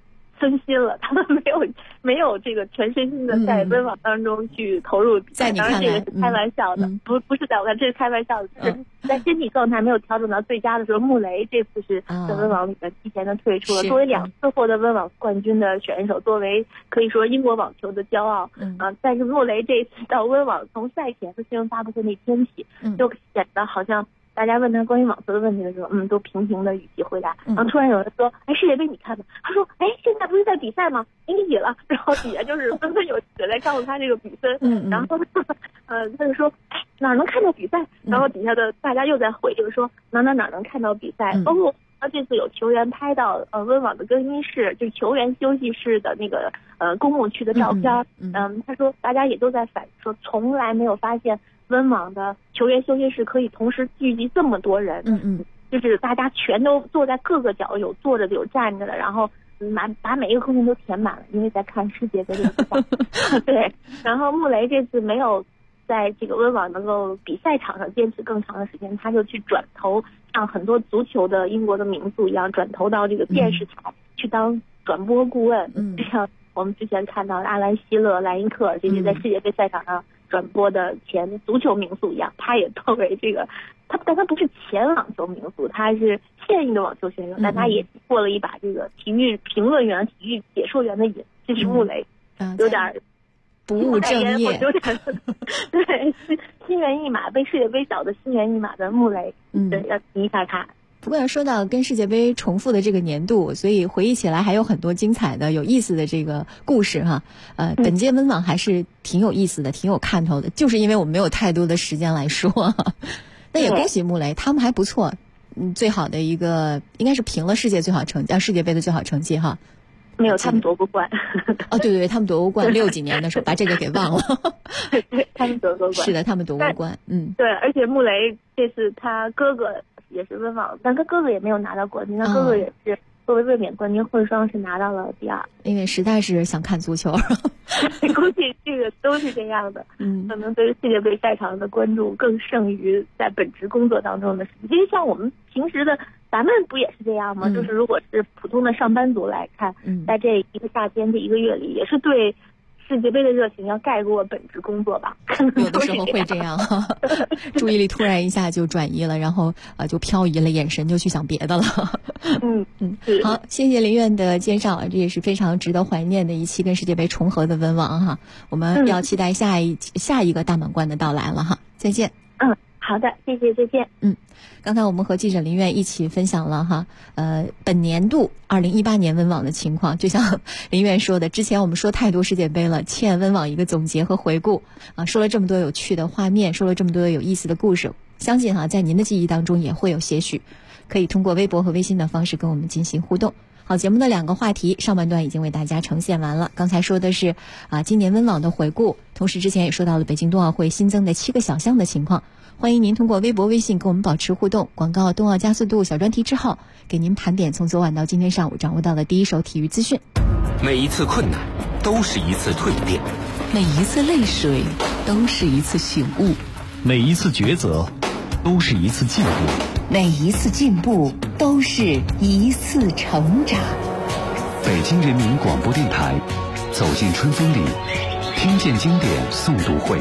分心了，他们没有这个全身心的在温网当中去投入比赛。当然这个是开玩笑的，不是在我看这是开玩笑的，就是在身体状态没有调整到最佳的时候，穆雷这次是在温网里面提前的退出了。作为2次获得温网冠军的选手，作为可以说英国网球的骄傲，但是穆雷这次到温网从赛前和新闻发布会那天起，就显得好像大家问他关于网球的问题的时候，都平平的语气回答。然后突然有人说：“哎，世界杯你看吧。”他说：“哎，现在不是在比赛吗？赢几了？”然后底下就是纷纷有记者来告诉他这个比分。然后他就说：“哎，哪能看到比赛？”然后底下的大家又在回应说：“哪能看到比赛？”包括这次有球员拍到温网的更衣室，就是球员休息室的那个公共区的照片。他说大家也都在反映说，从来没有发现温网的球员休息室可以同时聚集这么多人，就是大家全都坐在各个角，有坐着的，有站着的，然后把每一个空间都填满了，因为在看世界杯的比赛。对，然后穆雷这次没有在这个温网能够比赛场上坚持更长的时间，他就去转投，像很多足球的英国的名宿一样，转投到这个电视台去当转播顾问。就像我们之前看到的阿兰希勒、莱因克尔这些在世界杯赛场上转播的前足球名宿一样，他也作为这个但他不是前网球名宿，他是现役的网球选手，但他也过了一把这个体育评论员、体育解说员的瘾。这是穆雷，有点不务正业， 有点对心猿意马，被世界杯搅得心猿意马的穆雷，对，要提一下他。 不过要说到跟世界杯重复的这个年度，所以回忆起来还有很多精彩的、有意思的这个故事哈。本届温网还是挺有意思的，挺有看头的，就是因为我们没有太多的时间来说。那也恭喜穆雷，他们还不错。最好的一个应该是评了世界最好成绩，世界杯的最好成绩哈。 没有，他们夺过冠。 对，他们夺过冠，60几年的时候把这个给忘了。 对，他们夺过冠。 是的，他们夺过冠。 对，而且穆雷这次他哥哥也是温网，但他哥哥也没有拿到冠军，他哥哥也是作为卫冕冠军混双是拿到了第2。 因为实在是想看足球。 估计这个都是这样的。可能对于世界杯赛场的关注更胜于在本职工作当中的事情。因为像我们平时的，咱们不也是这样吗？就是如果是普通的上班族来看，在这一个夏天这1个月里，也是对世界杯的热情要盖过本职工作吧。 有的时候会这样，注意力突然一下就转移了，然后就漂移了，眼神就去想别的了。好，谢谢林苑的介绍，这也是非常值得怀念的一期跟世界杯重合的温网哈。我们要期待下一个大满贯的到来了哈。再见。 好的，谢谢，再见。 刚才我们和记者林苑一起分享了哈，本年度2018年温网的情况。就像林苑说的，之前我们说太多世界杯了，欠温网一个总结和回顾啊，说了这么多有趣的画面，说了这么多有意思的故事，相信哈，在您的记忆当中也会有些许，可以通过微博和微信的方式跟我们进行互动。好，节目的2个话题上半段已经为大家呈现完了。刚才说的是今年温网的回顾，同时之前也说到了北京冬奥会新增的7个小项的情况。欢迎您通过微博微信跟我们保持互动。广告冬奥加速度小专题之后，给您盘点从昨晚到今天上午掌握到的第一手体育资讯。 每一次困难都是一次蜕变， 每一次泪水都是一次醒悟， 每一次抉择都是一次进步， 每一次进步都是一次成长。 北京人民广播电台，走进春风里，听见经典诵读会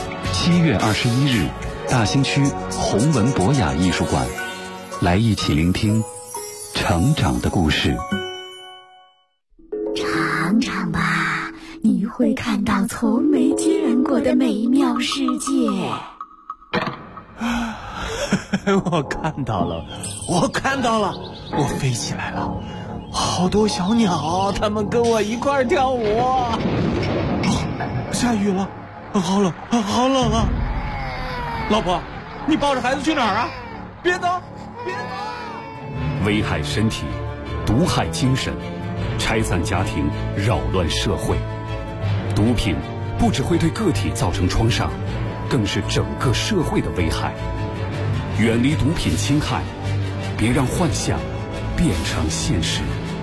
，7月21日，大兴区弘文博雅艺术馆，来一起聆听成长的故事。 尝尝吧，你会看到从没见过的美妙世界。 我看到了，我飞起来了，好多小鸟，它们跟我一块儿跳舞。下雨了，好冷啊！老婆，你抱着孩子去哪儿啊？别走！ 危害身体，毒害精神，拆散家庭，扰乱社会。毒品不只会对个体造成创伤，更是整个社会的危害。远离毒品侵害，别让幻想变成现实。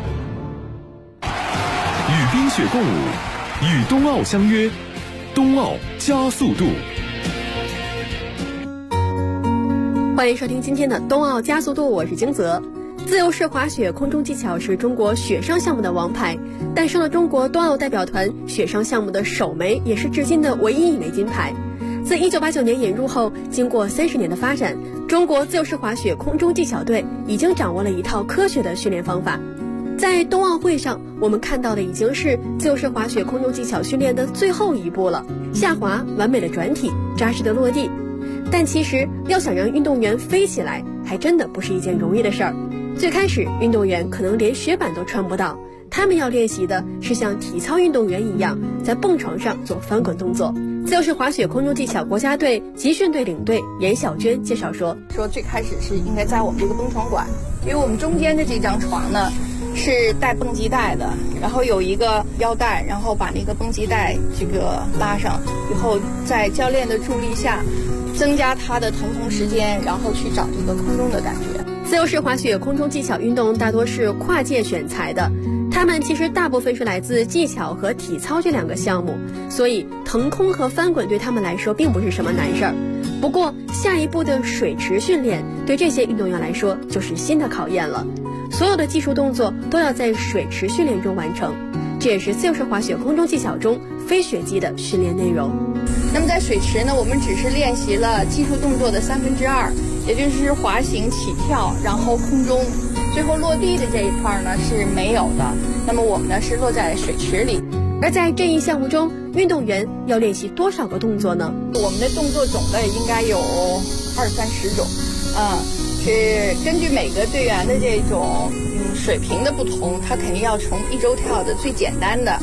与冰雪共舞，与冬奥相约，冬奥加速度。 欢迎收听今天的冬奥加速度，我是金泽。 自由式滑雪空中技巧是中国雪上项目的王牌，诞生了中国冬奥代表团雪上项目的首枚，也是至今的唯一一枚金牌。自1989年引入后，经过30年的发展，中国自由式滑雪空中技巧队已经掌握了一套科学的训练方法。在冬奥会上，我们看到的已经是自由式滑雪空中技巧训练的最后一步了，下滑、完美的转体、扎实的落地。但其实要想让运动员飞起来，还真的不是一件容易的事儿。最开始，运动员可能连雪板都穿不到，他们要练习的是像体操运动员一样，在蹦床上做翻滚动作。自由式滑雪空中技巧国家队集训队领队严小娟介绍说最开始是应该在我们这个蹦床馆，因为我们中间的这张床呢是带绷极带的，然后有一个腰带，然后把那个绷极带这个拉上以后，在教练的助力下增加它的腾空时间，然后去找这个空中的感觉。 自由式滑雪空中技巧运动大多是跨界选材的，它们其实大部分是来自技巧和体操这2个项目，所以腾空和翻滚对他们来说并不是什么难事儿。不过下一步的水池训练对这些运动员来说就是新的考验了，所有的技术动作都要在水池训练中完成，这也是自由式滑雪空中技巧中非雪肌的训练内容。 那么在水池呢，我们只是练习了技术动作的2/3，也就是滑行、起跳，然后空中，最后落地的这一块呢是没有的。那么我们呢是落在水池里。 而在这一项目中，运动员要练习多少个动作呢？ 我们的动作种类应该有20-30种，是根据每个队员的这种水平的不同，他肯定要从一周跳的最简单的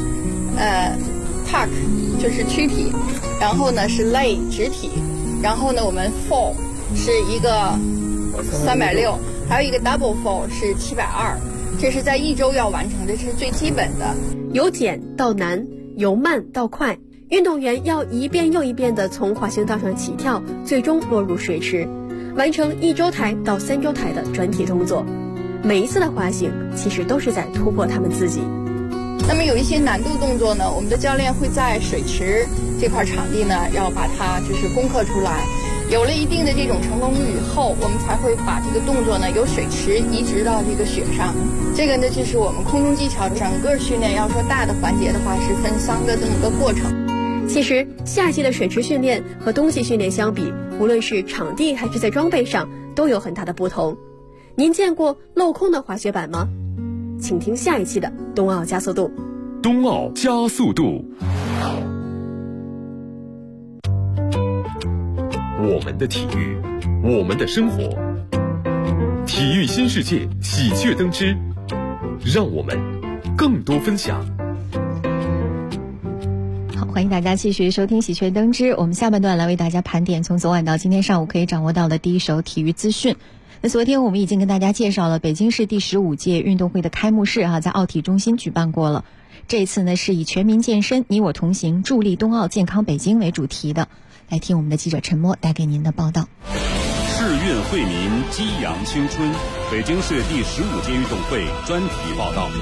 tuck 就是躯体，然后呢是 lay 直体，然后呢我们 fall 是一个360，还有一个 double fall 是720，这是在一周要完成的，这是最基本的。 由简到难，由慢到快，运动员要一遍又一遍地从滑行道上起跳，最终落入水池，完成1周台到3周台的转体动作。每一次的滑行其实都是在突破他们自己。 那么有一些难度动作呢，我们的教练会在水池这块场地呢要把它就是攻克出来，有了一定的这种成功率以后，我们才会把这个动作呢由水池移植到这个雪上。这个呢就是我们空中技巧整个训练，要说大的环节的话是分3个这么个过程。 其实夏季的水池训练和冬季训练相比，无论是场地还是在装备上都有很大的不同。您见过镂空的滑雪板吗？请听下一期的冬奥加速度。 冬奥加速度，我们的体育，我们的生活，体育新世界喜鹊登枝，让我们更多分享。 好，欢迎大家继续收听喜鹊登枝。我们下半段来为大家盘点从昨晚到今天上午可以掌握到的第一手体育资讯。那昨天我们已经跟大家介绍了北京市第15届运动会的开幕式在奥体中心举办过了。这一次呢是以全民健身，你我同行，助力冬奥健康北京为主题的。来听我们的记者陈默带给您的报道。 世运惠民，激扬青春，北京市第15届运动会专题报道。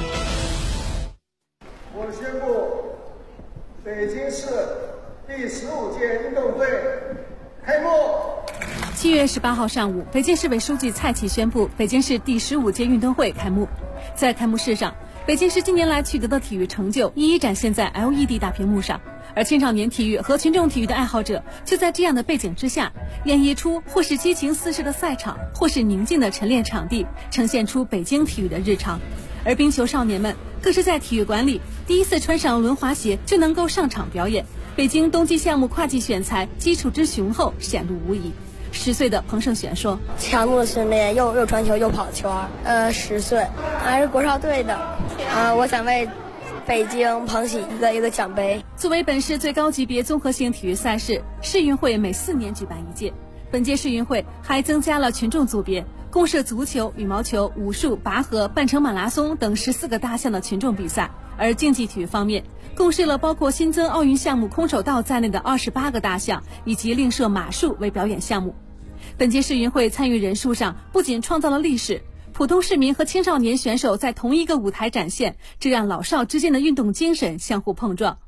我宣布，北京市第15届运动会开幕。 7月18号上午，北京市委书记蔡奇宣布，北京市第15届运动会开幕。在开幕式上，北京市近年来取得的体育成就一一展现在 LED 大屏幕上，而青少年体育和群众体育的爱好者就在这样的背景之下，演绎出或是激情四射的赛场，或是宁静的晨练场地，呈现出北京体育的日常。而冰球少年们更是在体育馆里第一次穿上轮滑鞋就能够上场表演，北京冬季项目跨季选材基础之雄厚显露无遗。10岁的彭胜璇说：“ 强度的训练，又传球又跑圈，10岁，还是国少队的，我想为北京捧起一个奖杯。” 作为本市最高级别综合性体育赛事，世运会每4年举办一届。本届世运会还增加了群众组别，共设足球、羽毛球、武术、拔河、半程马拉松等14个大项的群众比赛。而竞技体育方面，共设了包括新增奥运项目空手道在内的28个大项，以及另设马术为表演项目。本届世运会参与人数上不仅创造了历史，普通市民和青少年选手在同一个舞台展现，这让老少之间的运动精神相互碰撞。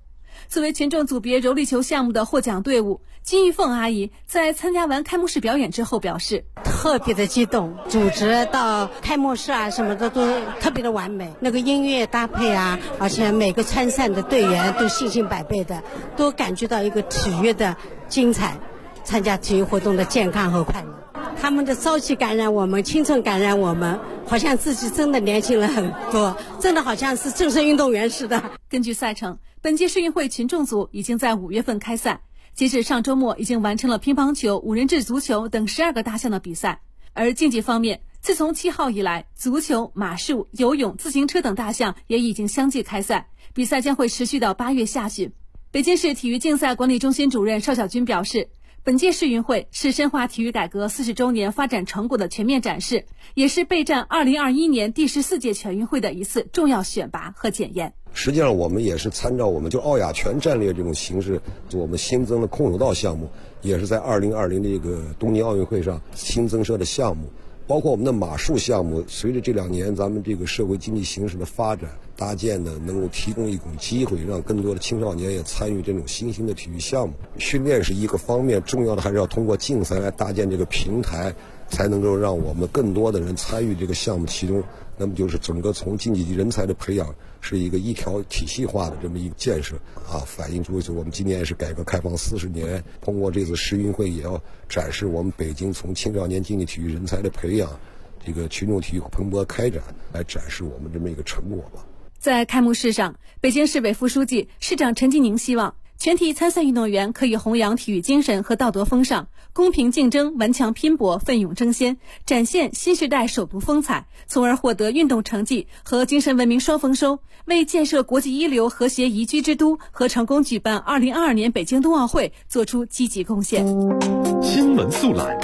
作为群众组别柔力球项目的获奖队伍，金玉凤阿姨在参加完开幕式表演之后表示， 特别的激动，组织到开幕式啊什么的都特别的完美，那个音乐搭配啊，而且每个参赛的队员都信心百倍的，都感觉到一个体育的精彩，参加体育活动的健康和快乐。他们的朝气感染我们，青春感染我们，好像自己真的年轻了很多，真的好像是正式运动员似的。 根据赛程，本届世运会群众组已经在5月份开赛，截止上周末已经完成了乒乓球、五人制足球等12个大项的比赛。而竞技方面，自从7号以来，足球、马术、游泳、自行车等大项也已经相继开赛，比赛将会持续到8月下旬。北京市体育竞赛管理中心主任邵小军表示，本届世运会是深化体育改革40周年发展成果的全面展示，也是备战2021年第14届全运会的一次重要选拔和检验。 实际上我们也是参照我们就奥亚全战略这种形式，我们新增了空手道项目，也是在2020这个东京奥运会上新增设的项目，包括我们的马术项目，随着这2年咱们这个社会经济形势的发展，搭建的能够提供一种机会，让更多的青少年也参与这种新兴的体育项目。训练是一个方面，重要的还是要通过竞赛来搭建这个平台，才能够让我们更多的人参与这个项目其中。那么就是整个从经济及人才的培养是一条体系化的这么一个建设啊，反映出我们今年也是改革开放40年，通过这次世运会也要展示我们北京从青少年竞技体育人才的培养，这个群众体育蓬勃开展，来展示我们这么一个成果吧。 在开幕式上，北京市委副书记、市长陈吉宁希望全体参赛运动员可以弘扬体育精神和道德风尚，公平竞争，顽强拼搏，奋勇争先，展现新时代首都风采，从而获得运动成绩和精神文明双丰收，为建设国际一流和谐宜居之都和成功举办2022年北京冬奥会做出积极贡献。 新闻速览。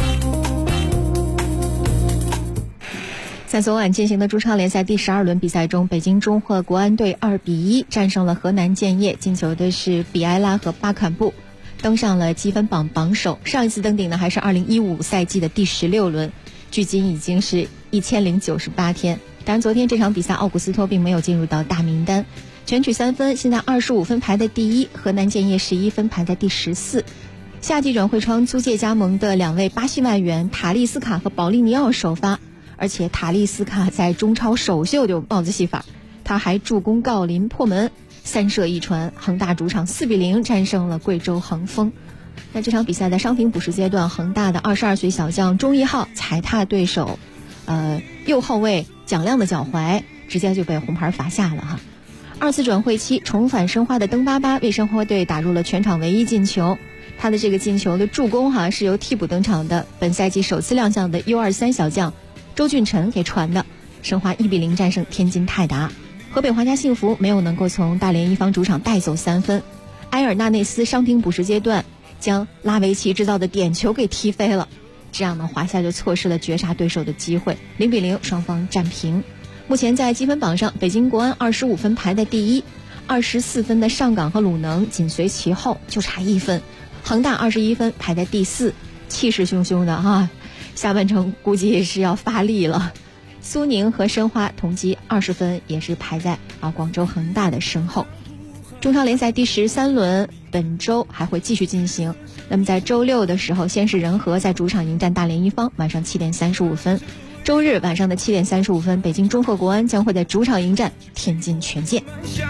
在昨晚进行的中超联赛第12轮比赛中，北京中赫国安队2-1战胜了河南建业，进球的是比埃拉和巴坎布，登上了积分榜榜首。上一次登顶呢还是2015赛季的第16轮，距今已经是1098天。当然昨天这场比赛奥古斯托并没有进入到大名单，全取3分，现在25分排在第1，河南建业11分排在第14。夏季转会窗租借加盟的2位巴西外援塔利斯卡和保利尼奥首发，而且塔利斯卡在中超首秀就帽子戏法，他还助攻郜林破门，3射1传，恒大主场4-0战胜了贵州恒丰。那这场比赛的伤停补时阶段，恒大的22岁小将钟义浩踩踏对手右后卫蒋亮的脚踝，直接就被红牌罚下了哈。2次转会期重返申花的登巴巴为申花队打入了全场唯一进球，他的这个进球的助攻是由替补登场的本赛季首次亮相的 U23 小将周俊辰给传的，申花1-0战胜天津泰达。河北华夏幸福没有能够从大连一方主场带走3分，埃尔纳内斯伤停补时阶段将拉维奇制造的点球给踢飞了，这样呢华夏就错失了绝杀对手的机会，0-0双方战平。目前在积分榜上，北京国安25分排在第1， 24分的上港和鲁能紧随其后，就差1分。恒大21分排在第4，气势汹汹的下半程估计也是要发力了。苏宁和申花同积20分，也是排在广州恒大的身后。中超联赛第13轮本周还会继续进行，那么在周六的时候，先是仁和在主场迎战大连一方，晚上7点35分。周日晚上的7点35分，北京中赫国安将会在主场迎战天津权健。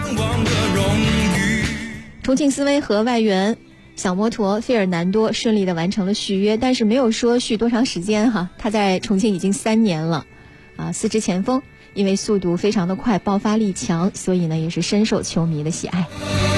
重庆斯威和外援小摩托费尔南多顺利的完成了续约，但是没有说续多长时间他在重庆已经3年了4支前锋因为速度非常的快，爆发力强，所以呢也是深受球迷的喜爱。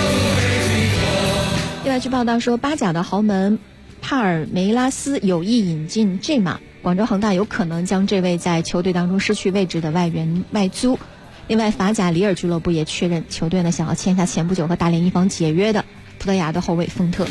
另外据报道说，巴甲的豪门帕尔梅拉斯有意引进这马，广州恒大有可能将这位在球队当中失去位置的外援外租。另外法甲里尔俱乐部也确认，球队呢想要签下前不久和大连一方解约的葡萄牙的后卫丰特。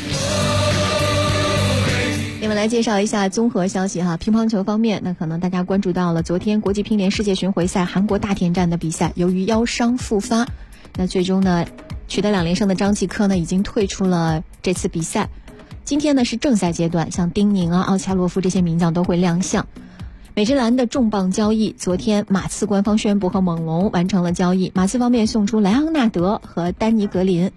另外来介绍一下综合消息乒乓球方面，那可能大家关注到了昨天国际乒联世界巡回赛韩国大田站的比赛，由于腰伤复发，那最终呢取得2连胜的张继科呢已经退出了这次比赛。今天呢是正赛阶段，像丁宁奥恰洛夫这些名将都会亮相。美职篮的重磅交易，昨天马刺官方宣布和猛龙完成了交易，马刺方面送出莱昂纳德和丹尼格林，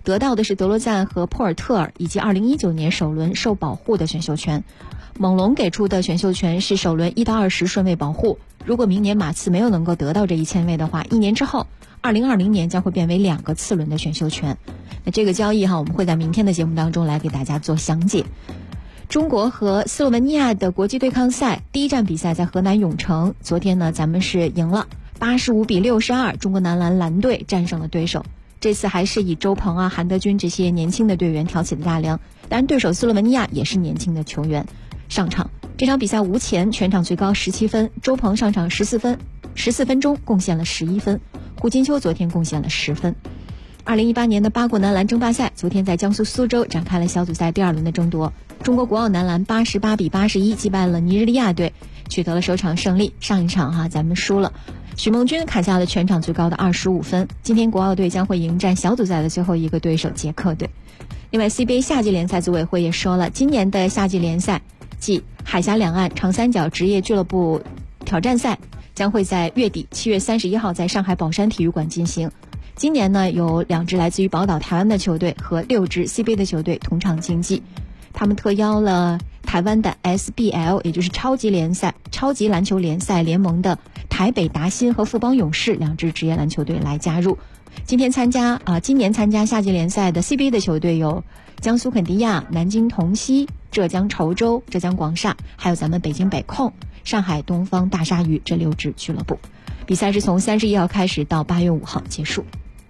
得到的是德罗赞和珀尔特尔以及2019年首轮受保护的选秀权。猛龙给出的选秀权是首轮1到20顺位保护，如果明年马刺没有能够得到这1000位的话，1年之后2020年将会变为2个次轮的选秀权。那这个交易我们会在明天的节目当中来给大家做详解。中国和斯洛文尼亚的国际对抗赛第一站比赛在河南永城，昨天呢咱们是赢了85比62，中国男篮蓝队战胜了对手。这次还是以周鹏韩德君这些年轻的队员挑起的大梁，当然对手斯洛文尼亚也是年轻的球员上场。这场比赛无前，全场最高17分，周鹏上场14分钟贡献了11分，胡金秋昨天贡献了10分。2018年的8国男篮争霸赛昨天在江苏苏州展开了小组赛第2轮的争夺，中国国奥男篮88比81击败了尼日利亚队，取得了首场胜利。上一场咱们输了，许梦君砍下了全场最高的25分。今天国奥队将会迎战小组赛的最后一个对手捷克队。另外 CBA 夏季联赛组委会也说了，今年的夏季联赛即海峡两岸长三角职业俱乐部挑战赛将会在月底7月31号在上海宝山体育馆进行。今年呢，有2支来自于宝岛台湾的球队和6支 CBA 的球队同场竞技，他们特邀了台湾的 SBL 也就是超级篮球联赛联盟的台北达欣和富邦勇士2支职业篮球队来加入。今年参加夏季联赛的 CBA 的球队有江苏肯迪亚、南京同曦、浙江稠州、浙江广厦，还有咱们北京北控、上海东方大鲨鱼这6支俱乐部。比赛是从31号开始到8月5号结束。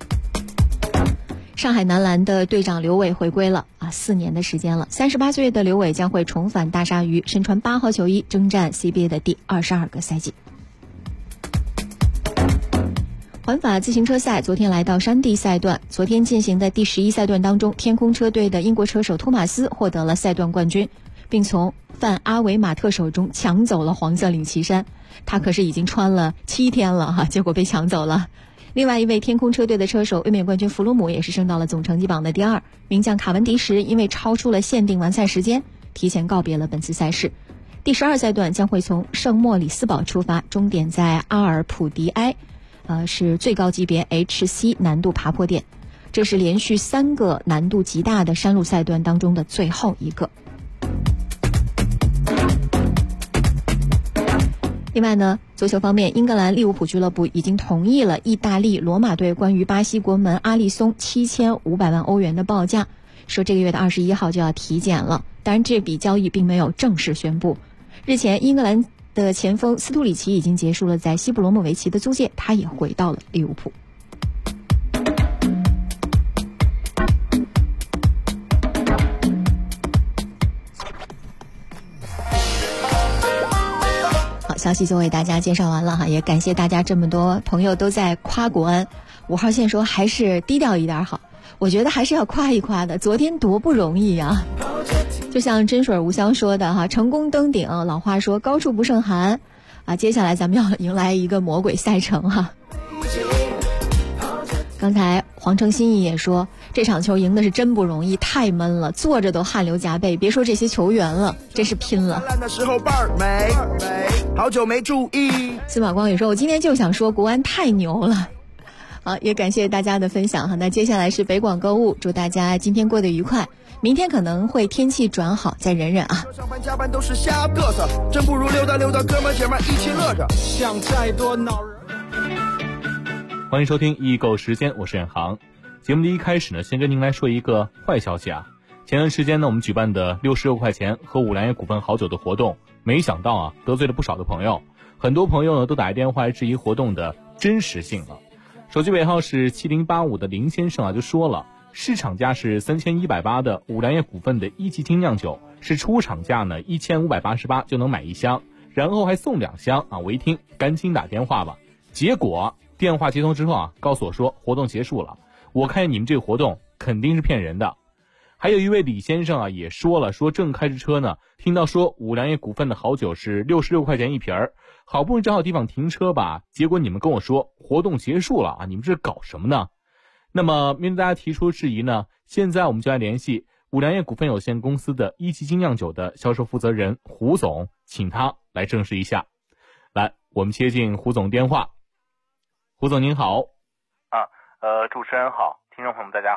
上海男篮的队长刘伟回归了4年的时间了。38岁的刘伟将会重返大鲨鱼，身穿8号球衣征战 CBA 的第22个赛季。环法自行车赛昨天来到山地赛段，昨天进行的第11赛段当中，天空车队的英国车手托马斯获得了赛段冠军，并从范阿维马特手中抢走了黄色领旗衫。他可是已经穿了7天了结果被抢走了。另外一位天空车队的车手卫冕冠军弗鲁姆也是升到了总成绩榜的第2，名将卡文迪什因为超出了限定完赛时间，提前告别了本次赛事。第12赛段将会从圣莫里斯堡出发，终点在阿尔普迪埃，是最高级别 HC 难度爬坡点，这是连续3个难度极大的山路赛段当中的最后一个。另外呢，足球方面，英格兰利物浦俱乐部已经同意了意大利罗马队关于巴西国门阿利松7500万欧元的报价，说这个月的21号就要体检了。当然这笔交易并没有正式宣布。日前英格兰的前锋斯图里奇已经结束了在西布罗莫维奇的租借，他也回到了利物浦。消息就为大家介绍完了也感谢大家这么多朋友都在夸国安。5号线说还是低调一点好，我觉得还是要夸一夸的，昨天多不容易啊。就像真水无香说的成功登顶，老话说高处不胜寒接下来咱们要迎来一个魔鬼赛程刚才黄成新也说这场球赢的是真不容易，太闷了，坐着都汗流浃背，别说这些球员了，真是拼了。好久没注意。司马光也说我今天就想说国安太牛了。好，也感谢大家的分享那接下来是北广购物，祝大家今天过得愉快，明天可能会天气转好，再忍忍上班加班都是瞎嘚瑟，真不如溜达溜达，哥们姐们一起乐着，想再多恼人。 欢迎收听易购时间，我是远航。节目的一开始呢，先跟您来说一个坏消息前段时间呢，我们举办的66块钱喝五粮液股份好酒的活动，没想到得罪了不少的朋友，很多朋友呢都打电话来质疑活动的真实性了。手机尾号是7085的林先生就说了，市场价是3180的五粮液股份的1级精酿酒，是出厂价呢1588就能买1箱，然后还送2箱我一听赶紧打电话吧，结果电话接通之后告诉我说活动结束了，我看你们这个活动肯定是骗人的。还有一位李先生也说了，说正开着车呢，听到说五粮液股份的好酒是66块钱一瓶儿，好不容易找好地方停车吧，结果你们跟我说活动结束了你们这是搞什么呢？那么面对大家提出质疑呢，现在我们就来联系五粮液股份有限公司的1级精酿酒的销售负责人胡总，请他来证实一下。来，我们接进胡总电话。胡总您好。 主持人好，听众朋友们大家好。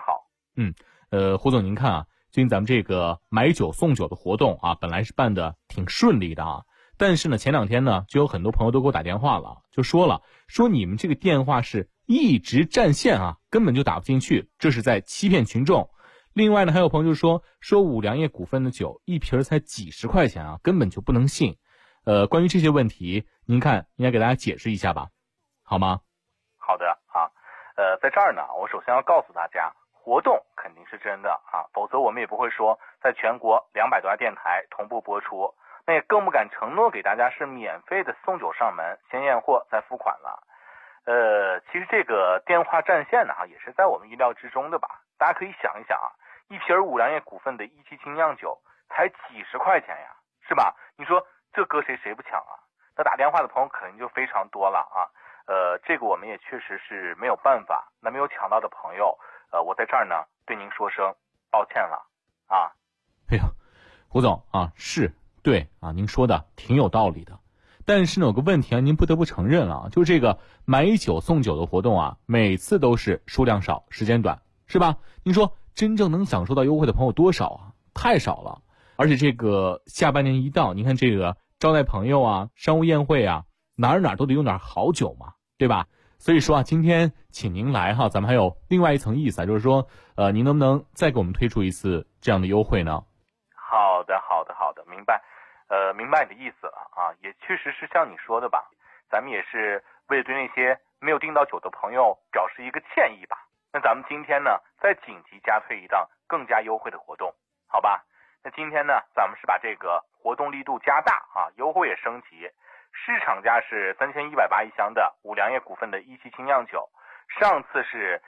胡总您看啊，最近咱们这个买酒送酒的活动啊，本来是办的挺顺利的啊，但是呢前2天呢就有很多朋友都给我打电话了，就说你们这个电话是一直占线啊，根本就打不进去，这是在欺骗群众。另外呢还有朋友就说五粮液股份的酒一瓶才几十块钱啊，根本就不能信。关于这些问题您看应该给大家解释一下吧，好吗？ 好的啊，在这儿呢我首先要告诉大家，活动肯定是真的啊，否则我们也不会说在全国200多家电台同步播出，那也更不敢承诺给大家是免费的送酒上门，先验货再付款了。其实这个电话占线呢也是在我们意料之中的吧。大家可以想一想啊，一瓶五粮液股份的一期精酿酒才几十块钱呀，是吧？你说这搁谁不抢啊？那打电话的朋友肯定就非常多了啊。这个我们也确实是没有办法。那没有抢到的朋友，我在这儿呢对您说声抱歉了啊。 哎呀，胡总啊，是对啊，您说的挺有道理的。但是呢有个问题啊，您不得不承认啊，就这个买酒送酒的活动啊，每次都是数量少时间短，是吧？您说真正能享受到优惠的朋友多少啊？太少了。而且这个下半年一到，您看这个招待朋友啊，商务宴会啊，哪儿都得用点好酒嘛，对吧？所以说啊，今天请您来哈，咱们还有另外一层意思啊，就是说您能不能再给我们推出一次这样的优惠呢？ 好的，明白。明白你的意思了啊，也确实是像你说的吧，咱们也是为了对那些没有订到酒的朋友表示一个歉意吧。那咱们今天呢再紧急加推一档更加优惠的活动，好吧？那今天呢咱们是把这个活动力度加大啊，优惠也升级。市场价是3180一箱的五粮液股份的一期精酿酒，上次是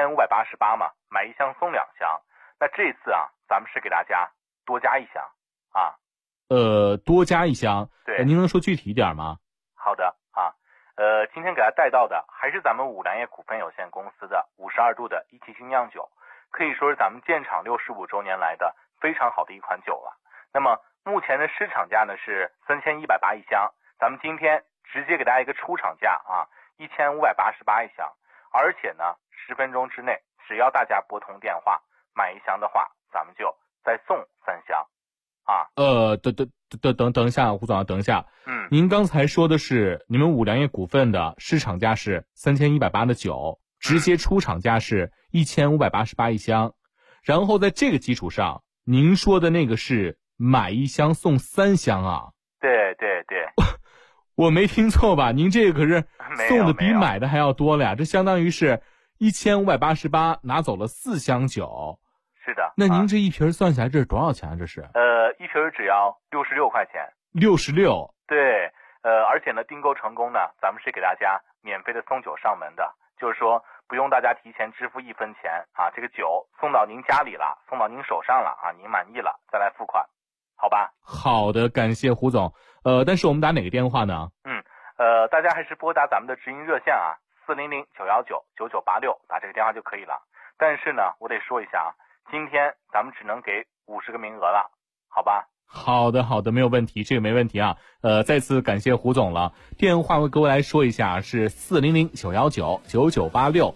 1588嘛，买1箱送2箱。那这次啊咱们是给大家多加1箱啊。 多加1箱， 对， 您能说具体一点吗？ 好的啊，今天给大家带到的还是咱们五粮液股份有限公司的52度的一期精酿酒，可以说是咱们建厂65周年来的非常好的一款酒了。那么目前的市场价呢是3180一箱，咱们今天直接给大家一个出厂价啊，1588一箱，而且呢10分钟之内，只要大家拨通电话买1箱的话，咱们就再送3箱。啊， 等一下，胡总，等一下。您刚才说的是你们五粮液股份的市场价是3180的酒，直接出厂价是1588一箱，然后在这个基础上，您说的那个是买1箱送3箱啊？ 对， 我没听错吧？您这个可是送的比买的还要多了呀，这相当于是1588拿走了4箱酒。 是的， 那您这一瓶算下来这是多少钱啊？这是一瓶只要66块钱。 66？ 对，而且呢，订购成功呢，咱们是给大家免费的送酒上门的，就是说不用大家提前支付1分钱啊，这个酒送到您家里了，送到您手上了啊，您满意了再来付款，好吧？ 好的，感谢胡总。但是我们打哪个电话呢？ 大家还是拨打咱们的直营热线啊，400-919-9986，打这个电话就可以了。但是呢，我得说一下啊。今天咱们只能给50个名额了，好吧？ 好的，没有问题，这个没问题啊。再次感谢胡总了。电话我各位来说一下，是400-919-9986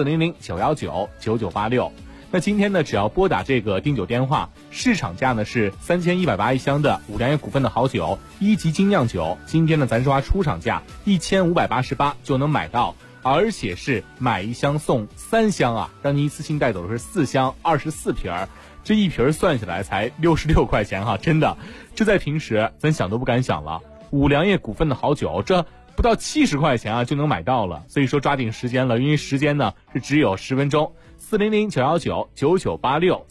400-919-9986。那今天呢，只要拨打这个订酒电话，市场价呢是3180一箱的五粮液股份的好酒1级精酿酒，今天呢咱说出厂价1588就能买到。而且是买1箱送3箱啊，让您一次性带走的是4箱24瓶，这一瓶算下来才66块钱哈，真的，这在平时咱想都不敢想了。五粮液股份的好酒，这不到70块钱啊就能买到了，所以说抓紧时间了，因为时间呢是只有10分钟。400-919-9986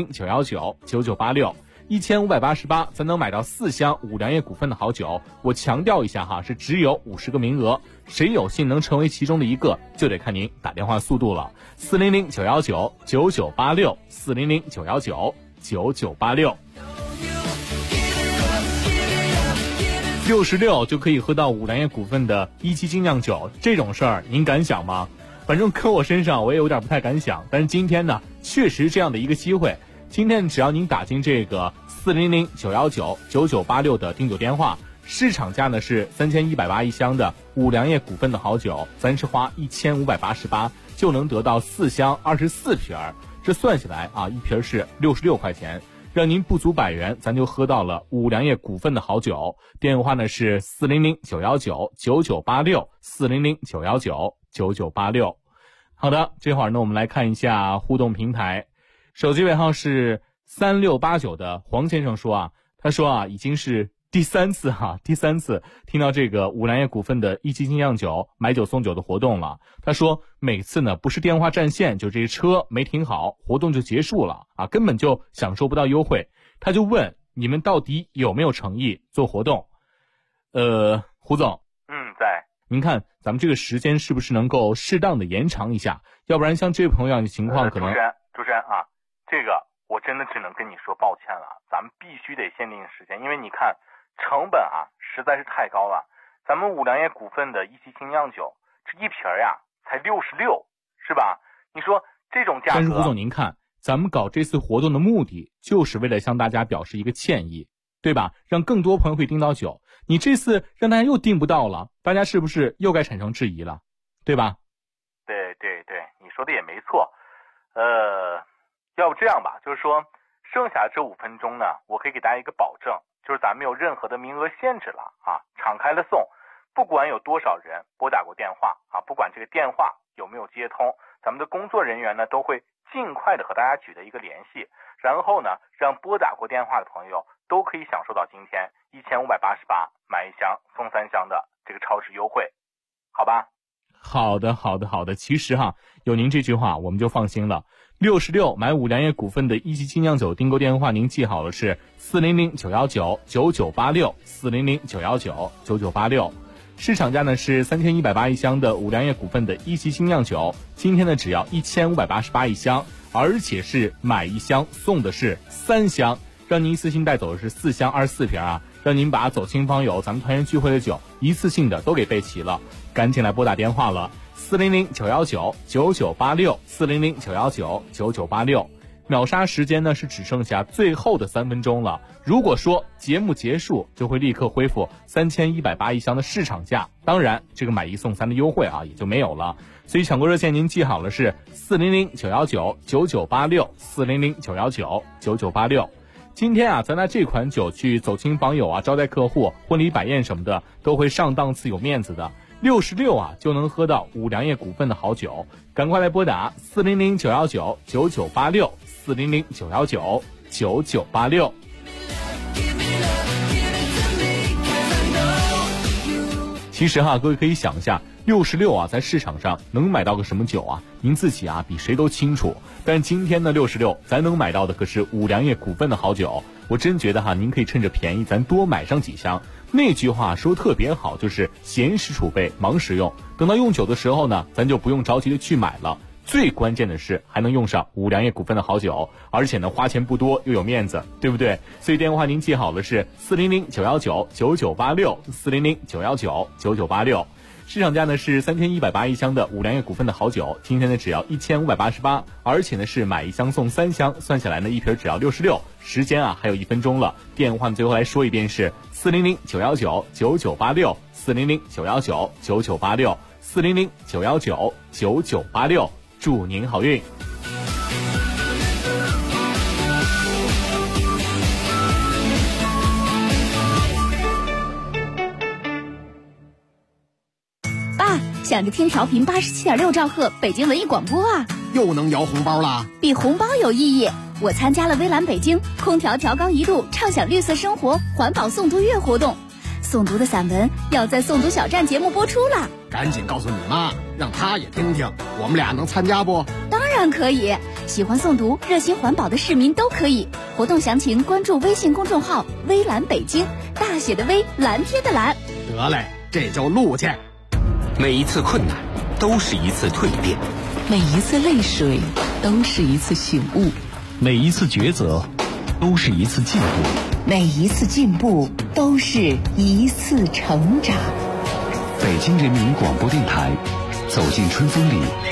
400-919-9986。1588，咱能买到4箱五粮液股份的好酒。我强调一下哈，是只有50个名额，谁有幸能成为其中的一个，就得看您打电话速度了。400-919-9986 400-919-9986。66就可以喝到五粮液股份的1期精酿酒，这种事儿您敢想吗？反正搁我身上我也有点不太敢想，但是今天呢，确实这样的一个机会。今天只要您打进这个400-919-9986的订酒电话，市场价呢是3180一箱的五粮液股份的好酒，咱是花1588就能得到4箱24瓶， 这算下来啊，一瓶是66块钱，让您不足100元，咱就喝到了五粮液股份的好酒。电话呢是400-919-9986，400-919-9986。好的，这会儿呢我们来看一下互动平台，手机尾号是3689的黄先生说啊，他说啊，已经是第三次听到这个五粮液股份的一期精酿酒买酒送酒的活动了。他说每次呢不是电话占线，就这车没停好，活动就结束了啊，根本就享受不到优惠。他就问你们到底有没有诚意做活动？胡总， 在。 您看咱们这个时间是不是能够适当的延长一下？要不然像这位朋友样的情况可能。 主持人啊，这个我真的只能跟你说抱歉了，咱们必须得限定时间，因为你看成本啊实在是太高了。咱们五粮液股份的一期精酿酒，这一瓶呀才66，是吧？你说这种价格。 但是胡总您看，咱们搞这次活动的目的就是为了向大家表示一个歉意，对吧？让更多朋友可以订到酒。你这次让大家又订不到了，大家是不是又该产生质疑了，对吧？ 对，你说的也没错。要不这样吧，就是说剩下的这5分钟呢，我可以给大家一个保证，就是咱没有任何的名额限制了啊，敞开了送，不管有多少人拨打过电话啊，不管这个电话有没有接通，咱们的工作人员呢都会尽快的和大家取得一个联系，然后呢让拨打过电话的朋友都可以享受到今天1588买1箱送3箱的这个超值优惠，好吧？ 好的。其实有您这句话我们就放心了。66买五粮液股份的一期精酿酒订购电话您记好了，是400-919-9986，400-919-9986。市场价呢是3180一箱的五粮液股份的一期精酿酒，今天呢只要1588一箱，而且是买1箱送的是3箱，让您一次性带走的是4箱24瓶啊，让您把走亲访友咱们团圆聚会的酒一次性的都给备齐了。赶紧来拨打电话了，400-919-9986，400-919-9986。秒杀时间呢是只剩下最后的3分钟了，如果说节目结束就会立刻恢复3180一箱的市场价，当然这个买1送3的优惠啊也就没有了。所以抢购热线您记好了，是400-919-9986，400-919-9986。今天啊咱拿这款酒去走亲访友啊，招待客户，婚礼摆宴什么的都会上档次有面子的。66啊就能喝到五粮液股份的好酒，赶快来拨打400-919-9986，400-919-9986。其实各位可以想一下，66啊在市场上能买到个什么酒啊？您自己比谁都清楚。但今天呢66咱能买到的可是五粮液股份的好酒，我真觉得您可以趁着便宜咱多买上几箱。那句话说特别好，就是闲时储备忙时用，等到用酒的时候呢咱就不用着急的去买了。最关键的是还能用上五粮液股份的好酒，而且呢花钱不多又有面子，对不对？所以电话您记好了，是400-919-9986，400-919-9986。市场价呢是3180一箱的五粮液股份的好酒，今天呢只要1588，而且呢是买1箱送3箱，算下来呢一瓶只要66。时间还有1分钟了，电话最后来说一遍是400-919-9986，400-919-9986，400-919-9986。祝您好运。 想着听调频87.6兆赫北京文艺广播啊， 又能摇红包啦！ 比红包有意义。我参加了微蓝北京空调调高1度畅享绿色生活环保诵读月活动，诵读的散文要在诵读小站节目播出了。 赶紧告诉你妈，让她也听听，我们俩能参加不？ 当然可以，喜欢诵读热心环保的市民都可以。活动详情关注微信公众号微蓝北京，大写的微，蓝天的蓝。 得嘞，这就录去。 每一次困难都是一次蜕变， 每一次泪水都是一次醒悟， 每一次抉择都是一次进步， 每一次进步都是一次成长。 北京人民广播电台，走进春风里。